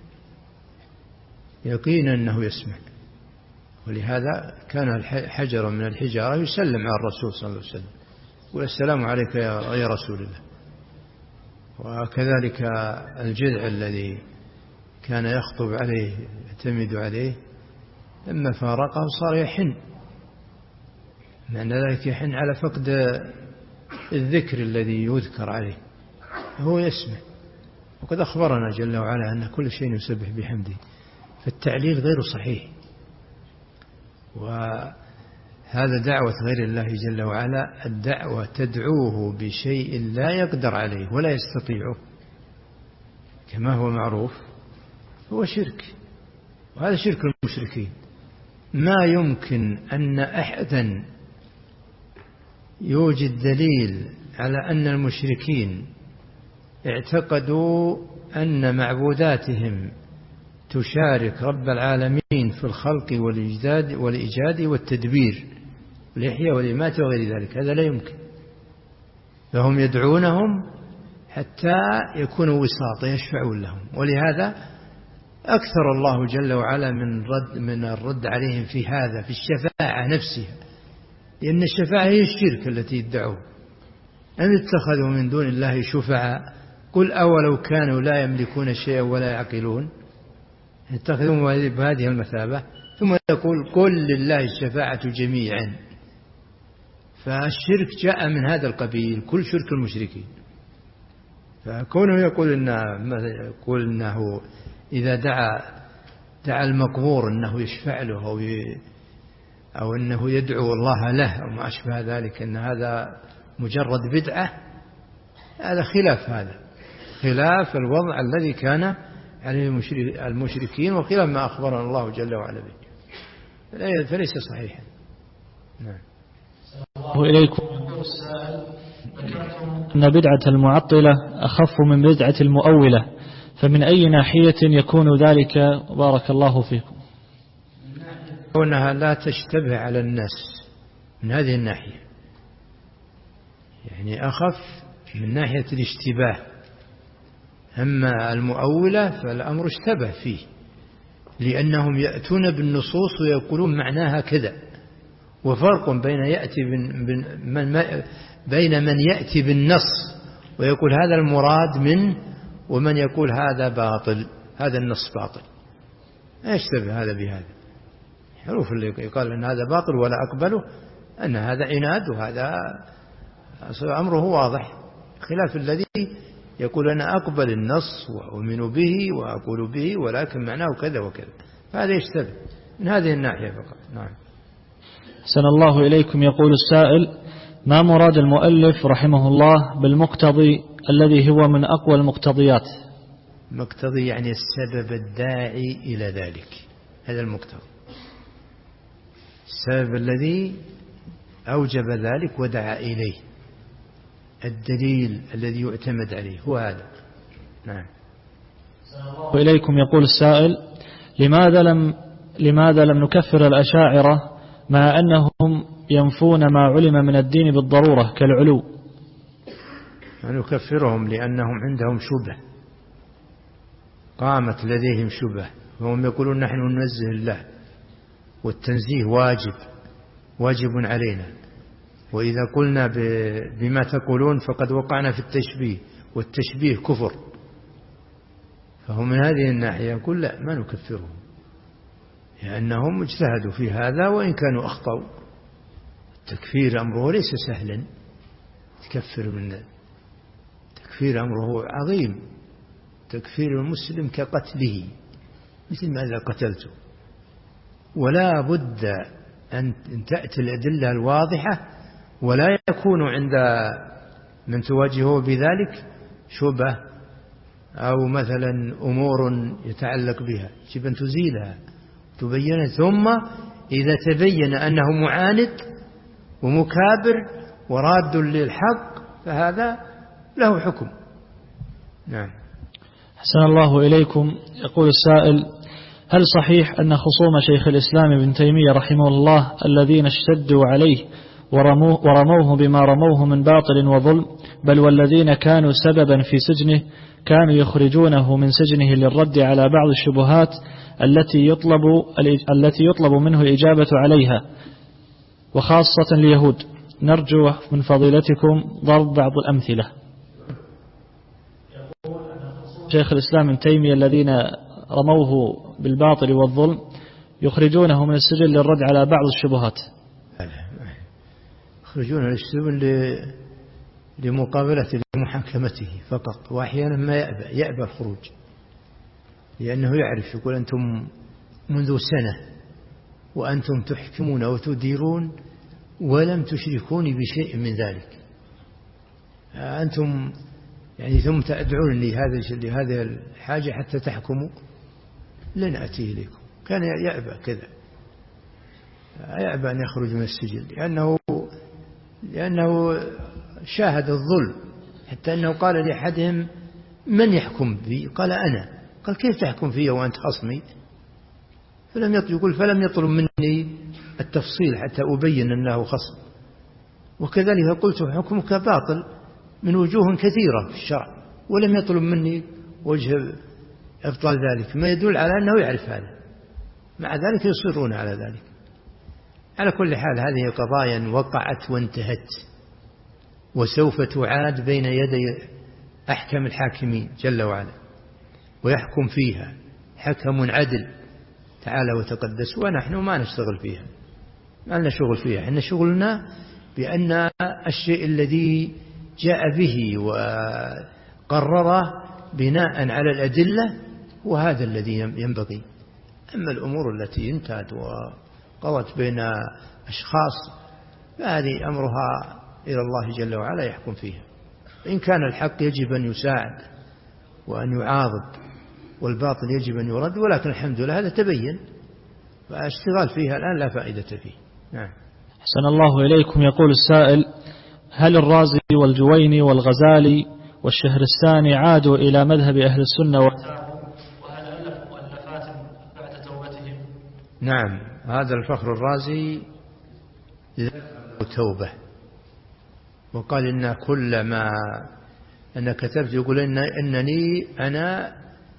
يقين أنه يسمع، ولهذا كان حجر من الحجارة يسلم على الرسول صلى الله عليه وسلم والسلام عليك يا رسول الله. وكذلك الجذع الذي كان يخطب عليه يعتمد عليه لما فارقه صار يحن، معنى ذلك يحن على فقد الذكر الذي يذكر عليه، هو يسمع. وقد أخبرنا جل وعلا أن كل شيء يسبح بحمده، فالتعليل غير صحيح، وهذا دعوة غير الله جل وعلا. الدعوة تدعوه بشيء لا يقدر عليه ولا يستطيعه كما هو معروف، هو شرك، وهذا شرك المشركين. ما يمكن أن أحدا يوجد دليل على أن المشركين اعتقدوا أن معبوداتهم تشارك رب العالمين في الخلق والإيجاد والإيجاد والتدبير والإحياء والإماتة وغير ذلك، هذا لا يمكن. فهم يدعونهم حتى يكونوا وساطة يشفعون لهم، ولهذا أكثر الله جل وعلا من رد من الرد عليهم في هذا في الشفاعة نفسها، لأن الشفاعة هي الشرك التي يدعوه. أن اتخذوا من دون الله شفعاء قل أولو كانوا لا يملكون شيئا ولا يعقلون، اتخذوا بهذه المثابة، ثم يقول قل لله الشفاعة جميعا. فالشرك جاء من هذا القبيل، كل شرك المشركين. فكونه يقول إنه, يقول إنه إذا دعا دعا المقبور أنه يشفع له أو, أو أنه يدعو الله له أو ما أشبه ذلك، أن هذا مجرد بدعة، هذا خلاف هذا خلاف الوضع الذي كان عليه المشركين وخلاف ما أخبرنا الله جل وعلا به، فليس صحيحا. نعم. الله إليكم. يقول السائل: ذكرتم أن بدعة المعطلة أخف من بدعة المؤولة، فمن أي ناحية يكون ذلك؟ بارك الله فيكم. كونها لا تشتبه على الناس من هذه الناحية، يعني أخف من ناحية الاشتباه. أما المؤولة فالأمر اشتبه فيه، لأنهم يأتون بالنصوص ويقولون معناها كذا، وفرق بين يأتي من بين من يأتي بالنص ويقول هذا المراد منه، ومن يقول هذا باطل، هذا النص باطل. لا يشتبه هذا بهذا. حروف اللي يقال أن هذا باطل ولا أقبله، أن هذا عناد وهذا أمره واضح، خلاف الذي يقول أنا أقبل النص وأؤمن به وأقول به ولكن معناه كذا وكذا، فهذا يشتبه من هذه الناحية فقط. نعم. أحسن الله إليكم. يقول السائل: ما مراد المؤلف رحمه الله بالمقتضي الذي هو من أقوى المقتضيات؟ مقتضي يعني السبب الداعي إلى ذلك، هذا المقتضي، السبب الذي أوجب ذلك ودعا إليه، الدليل الذي يعتمد عليه هو هذا. نعم. وإليكم. يقول السائل: لماذا لم لماذا لم نكفر الأشاعرة مع أنهم ينفون ما علم من الدين بالضرورة كالعلو؟ نكفرهم لأنهم عندهم شبه، قامت لديهم شبه، وهم يقولون نحن ننزه الله، والتنزيه واجب واجب علينا، وإذا قلنا بما تقولون فقد وقعنا في التشبيه، والتشبيه كفر. فهم من هذه الناحية يقول لا، ما نكفرهم، لأنهم اجتهدوا في هذا وإن كانوا أخطأوا. التكفير أمره ليس سهلا، تكفر من تكفير أمره عظيم، تكفير المسلم كقتله، مثل ماذا قتلته. ولا بد أن تأتي الأدلة الواضحة، ولا يكون عند من تواجهه بذلك شبه أو مثلا أمور يتعلق بها، يجب أن تزيلها تبين، ثم إذا تبين أنه معاند ومكابر وراد للحق فهذا له حكم. نعم. أحسن الله إليكم. يقول السائل: هل صحيح أن خصوم شيخ الإسلام ابن تيمية رحمه الله الذين اشتدوا عليه ورموه, ورموه بما رموه من باطل وظلم، بل والذين كانوا سببا في سجنه كانوا يخرجونه من سجنه للرد على بعض الشبهات التي يطلب, التي يطلب منه الإجابة عليها، وخاصة اليهود؟ نرجو من فضيلتكم ضرب بعض الأمثلة. شيخ الإسلام ابن تيمية الذين رموه بالباطل والظلم يخرجونه من السجن للرد على بعض الشبهات. يخرجونه للسجن لمقابلة لمحاكمته فقط، وأحيانا ما يأبى يأبى الخروج، لأنه يعرف، يقول أنتم منذ سنة وأنتم تحكمون وتديرون ولم تشركوني بشيء من ذلك، أنتم يعني ثم تدعونني لهذه الحاجة حتى تحكموا، لن أتي إليكم. كان يأبى كذا، يأبى أن يخرج من السجن، لأنه لأنه شاهد الظلم، حتى أنه قال لأحدهم: من يحكم بي؟ قال: أنا. قال: كيف تحكم في وأنت خصمي؟ فلم يقول فلم يطلب مني التفصيل حتى أبين أنه خصم. وكذلك قلت: حكمك باطل من وجوه كثيرة في الشرع، ولم يطلب مني وجه إبطال ذلك، ما يدل على أنه يعرف هذا، مع ذلك يصرون على ذلك. على كل حال هذه قضايا وقعت وانتهت، وسوف تعاد بين يدي أحكم الحاكمين جل وعلا، ويحكم فيها حكم عدل تعالى وتقدس، ونحن ما نشتغل فيها، ما لنا شغل فيها. إحنا شغلنا بأن الشيء الذي جاء به وقرره بناء على الأدلة وهذا الذي ينبغي. أما الأمور التي انتهت وقضت بين أشخاص فهذه أمرها إلى الله جل وعلا يحكم فيها. إن كان الحق يجب أن يساعد وأن يعاضد، والباطل يجب أن يرد، ولكن الحمد لله هذا تبين، فاشتغال فيها الآن لا فائدة فيه. نعم. أحسن الله إليكم. يقول السائل: هل الرازي والجويني والغزالي والشهرستاني عادوا إلى مذهب أهل السنة وتابوا، وهل ألفوا مؤلفات بعد توبتهم؟ نعم، هذا الفخر الرازي توبة، وقال إن كل ما أنا كتبت يقول إن إنني أنا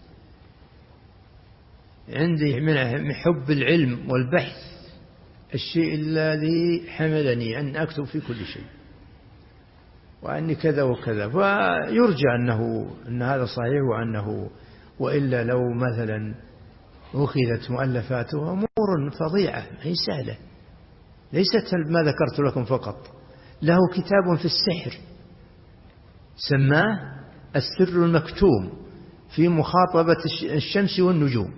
عندي من حب العلم والبحث الشيء الذي حملني أن أكتب في كل شيء، وأني كذا وكذا، فيرجى أنه أن هذا صحيح، وأنه وإلا لو مثلا أخذت مؤلفاته أمور فظيعة هي سهلة، ليست ما ذكرت لكم فقط. له كتاب في السحر سماه السر المكتوم في مخاطبة الشمس والنجوم،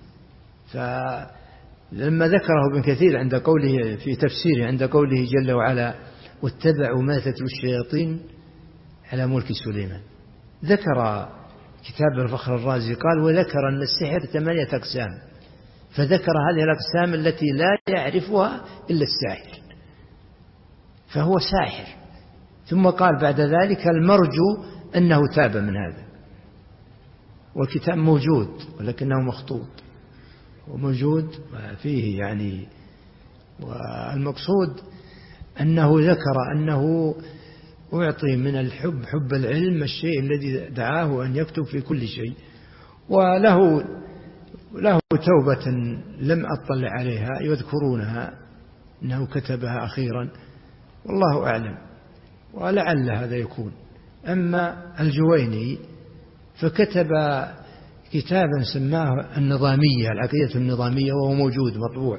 فلما ذكره ابن كثير عند قوله في تفسيره عند قوله جل وعلا: واتبعوا ما تتلو الشياطين على ملك سليمان، ذكر كتاب الفخر الرازي قال: وذكر أن السحر ثمانية أقسام، فذكر هذه الأقسام التي لا يعرفها إلا الساحر، فهو ساحر. ثم قال بعد ذلك: المرجو أنه تاب من هذا، والكتاب موجود ولكنه مخطوط وموجود فيه يعني، والمقصود أنه ذكر أنه أعطي من الحب حب العلم الشيء الذي دعاه أن يكتب في كل شيء، وله له توبة لم أطلع عليها يذكرونها أنه كتبها أخيرا، والله أعلم، ولعل هذا يكون. أما الجويني فكتب كتابا سماه النظامية، العقيدة النظامية، وهو موجود مطبوع،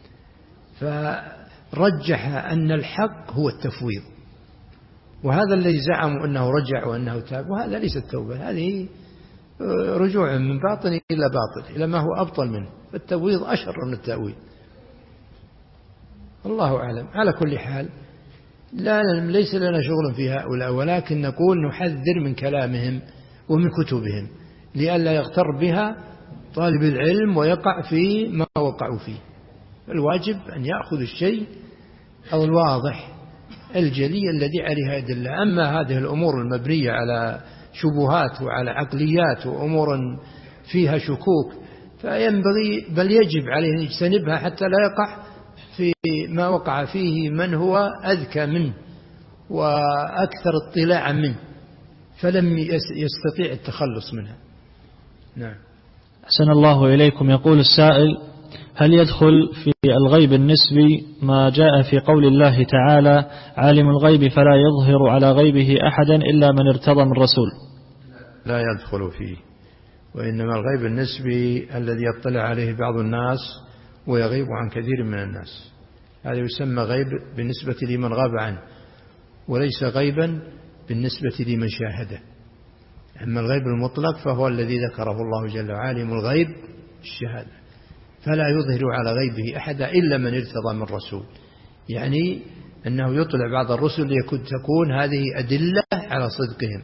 فرجح أن الحق هو التفويض، وهذا الذي زعموا أنه رجع وأنه تاب، وهذا ليس التوبة، هذه رجوع من باطن إلى باطل إلى ما هو أبطل منه، فالتفويض أشر من التأويل، الله أعلم. على كل حال لا ليس لنا شغل في هؤلاء، ولكن نقول نحذر من كلامهم ومن كتبهم لئلا يغتر بها طالب العلم ويقع في ما وقعوا فيه. الواجب أن يأخذ الشيء أو الواضح الجلي الذي عليه أدلة. أما هذه الأمور المبنية على شبهات وعلى عقليات وأمور فيها شكوك فينبغي بل يجب عليه أن يجتنبها حتى لا يقع في ما وقع فيه من هو أذكى منه وأكثر اطلاعا منه فلم يستطيع التخلص منها. نعم. أحسن الله إليكم. يقول السائل: هل يدخل في الغيب النسبي ما جاء في قول الله تعالى: عالم الغيب فلا يظهر على غيبه أحدا إلا من ارتضى من رسول؟ لا يدخل فيه، وإنما الغيب النسبي الذي يطلع عليه بعض الناس ويغيب عن كثير من الناس، هذا يسمى غيب بالنسبة لمن غاب عنه، وليس غيبا بالنسبة لمن شاهده. أما الغيب المطلق فهو الذي ذكره الله جل وعلا: عالم الغيب الشهادة فلا يظهر على غيبه أحدا إلا من ارتضى من رسول، يعني أنه يطلع بعض الرسل ليكون تكون هذه أدلة على صدقهم،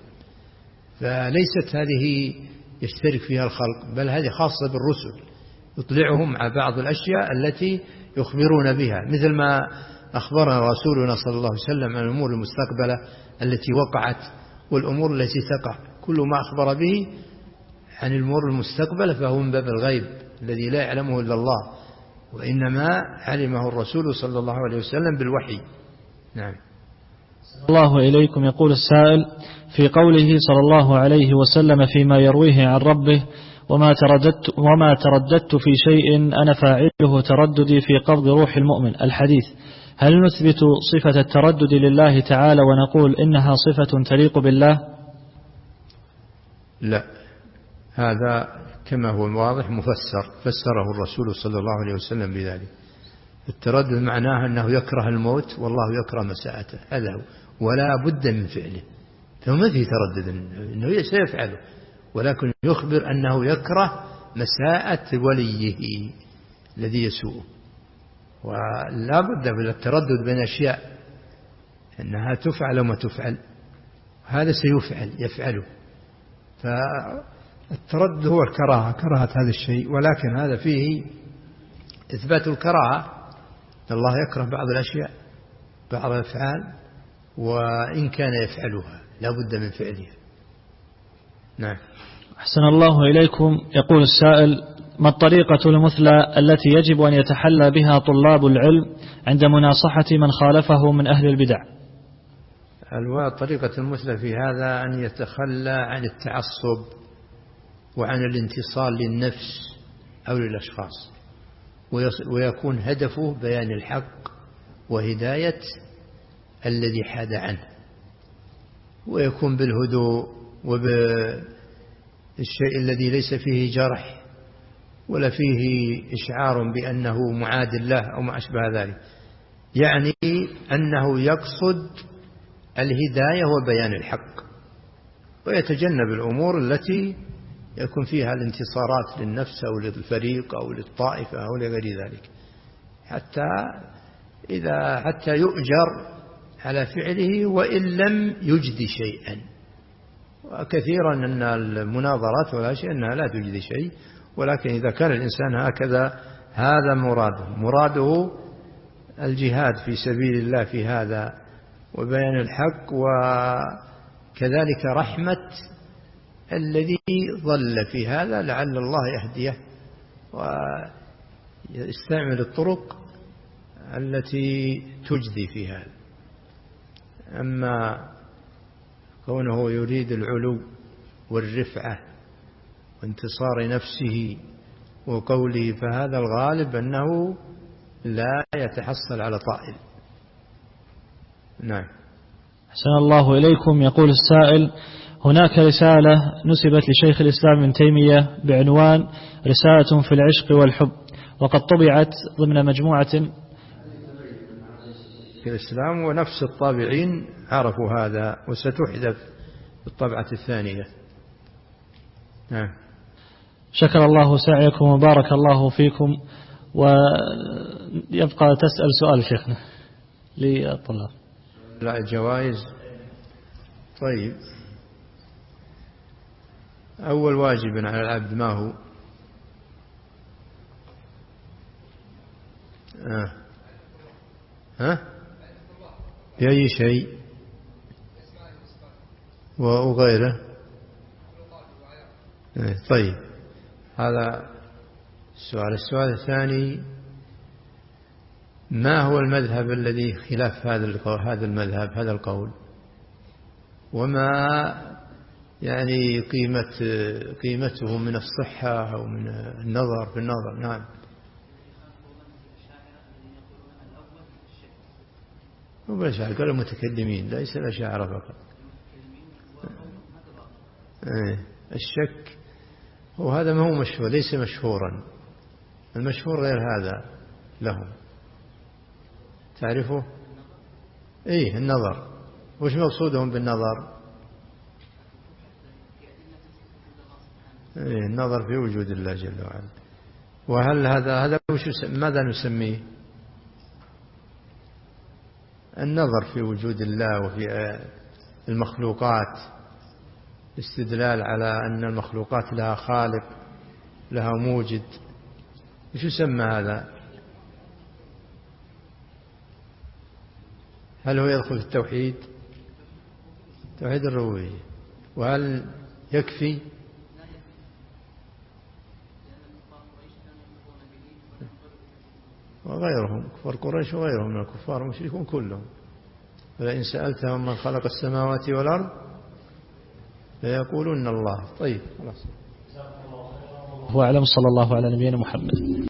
فليست هذه يشترك فيها الخلق، بل هذه خاصة بالرسل، يطلعهم على بعض الأشياء التي يخبرون بها، مثل ما أخبرنا رسولنا صلى الله عليه وسلم عن الأمور المستقبلة التي وقعت والأمور التي تقع، كل ما أخبر به عن الأمور المستقبلة فهو من باب الغيب الذي لا يعلمه إلا الله، وإنما علمه الرسول صلى الله عليه وسلم بالوحي. نعم. الله إليكم. يقول السائل: في قوله صلى الله عليه وسلم فيما يرويه عن ربه: وما ترددت, وما ترددت في شيء أنا فاعله ترددي في قبض روح المؤمن، الحديث، هل نثبت صفة التردد لله تعالى ونقول إنها صفة تليق بالله؟ لا، هذا كما هو واضح مفسر، فسره الرسول صلى الله عليه وسلم بذلك. التردد معناه أنه يكره الموت والله يكره مساءته، هذا هو، ولا بد من فعله، فما فيه تردد أنه سيفعله، ولكن يخبر أنه يكره مساءة وليه الذي يسوءه. ولا بد من التردد بين أشياء أنها تفعل وما تفعل، هذا سيفعل يفعله، فالتردد هو الكراهة، كراهة هذا الشيء، ولكن هذا فيه إثبات الكراهة، الله يكره بعض الأشياء بعض الأفعال وإن كان يفعلها لا بد من فعلها. نعم. أحسن الله إليكم. يقول السائل: ما الطريقة المثلى التي يجب أن يتحلى بها طلاب العلم عند مناصحة من خالفه من أهل البدع؟ الطريقة المثلى في هذا أن يتخلى عن التعصب وعن الانتصار للنفس أو للأشخاص، ويكون هدفه بيان الحق وهداية الذي حاد عنه، ويكون بالهدوء وبالشيء الذي ليس فيه جرح ولا فيه إشعار بأنه معاد الله أو ما أشبه ذلك، يعني أنه يقصد الهداية وبيان الحق، ويتجنب الأمور التي يكون فيها الانتصارات للنفس أو للفريق أو للطائفة أو لغير ذلك، حتى إذا حتى يؤجر على فعله وإن لم يجدي شيئا. وكثيرا أن المناظرات ولا شيء أنها لا تجدي شيء، ولكن إذا كان الإنسان هكذا هذا مراده مراده الجهاد في سبيل الله في هذا وبيان الحق، وكذلك رحمة الذي ضل في هذا لعل الله يهديه ويستعمل الطرق التي تجدي في هذا. أما كونه يريد العلو والرفعة وانتصار نفسه وقوله، فهذا الغالب أنه لا يتحصل على طائل. نعم. أحسن الله إليكم. يقول السائل: هناك رسالة نسبت لشيخ الإسلام ابن تيمية بعنوان رسالة في العشق والحب، وقد طبعت ضمن مجموعة في الإسلام، ونفس الطابعين عرفوا هذا وستحذف بالطبعة الثانية. نعم. شكر الله سعيكم وبارك الله فيكم. ويبقى تسأل سؤال شيخنا للطلاب. لا الجوائز. طيب، أول واجب على العبد ما هو؟ آه. ها؟ بأي شيء وغيره. طيب، هذا السؤال. السؤال الثاني: ما هو المذهب الذي خلاف هذا هذا المذهب هذا القول، وما يعني قيمة قيمته من الصحة أو من النظر في النظر؟ نعم. وبالأشاعرة قالوا المتكلمين، ليس الأشاعرة فقط. الشك وهذا ما هو مشهور، ليس مشهورا. المشهور غير هذا لهم. تعرفه؟ إيه، النظر. وش مقصودهم بالنظر؟ إيه، النظر في وجود الله جل وعلا. وهل هذا هذا وش ماذا نسميه؟ النظر في وجود الله وفي المخلوقات، استدلال على أن المخلوقات لها خالق لها موجد. وش يسمى هذا؟ هل هو يدخل في التوحيد؟ توحيد الربوبية. وهل يكفي؟ وغيرهم كفار قريش وغيرهم من الكفار المشركون كلهم. فلئن سألتهم من خلق السماوات والأرض ليقولون الله. طيب خلاص. هو أعلم. صلى الله على نبينا محمد.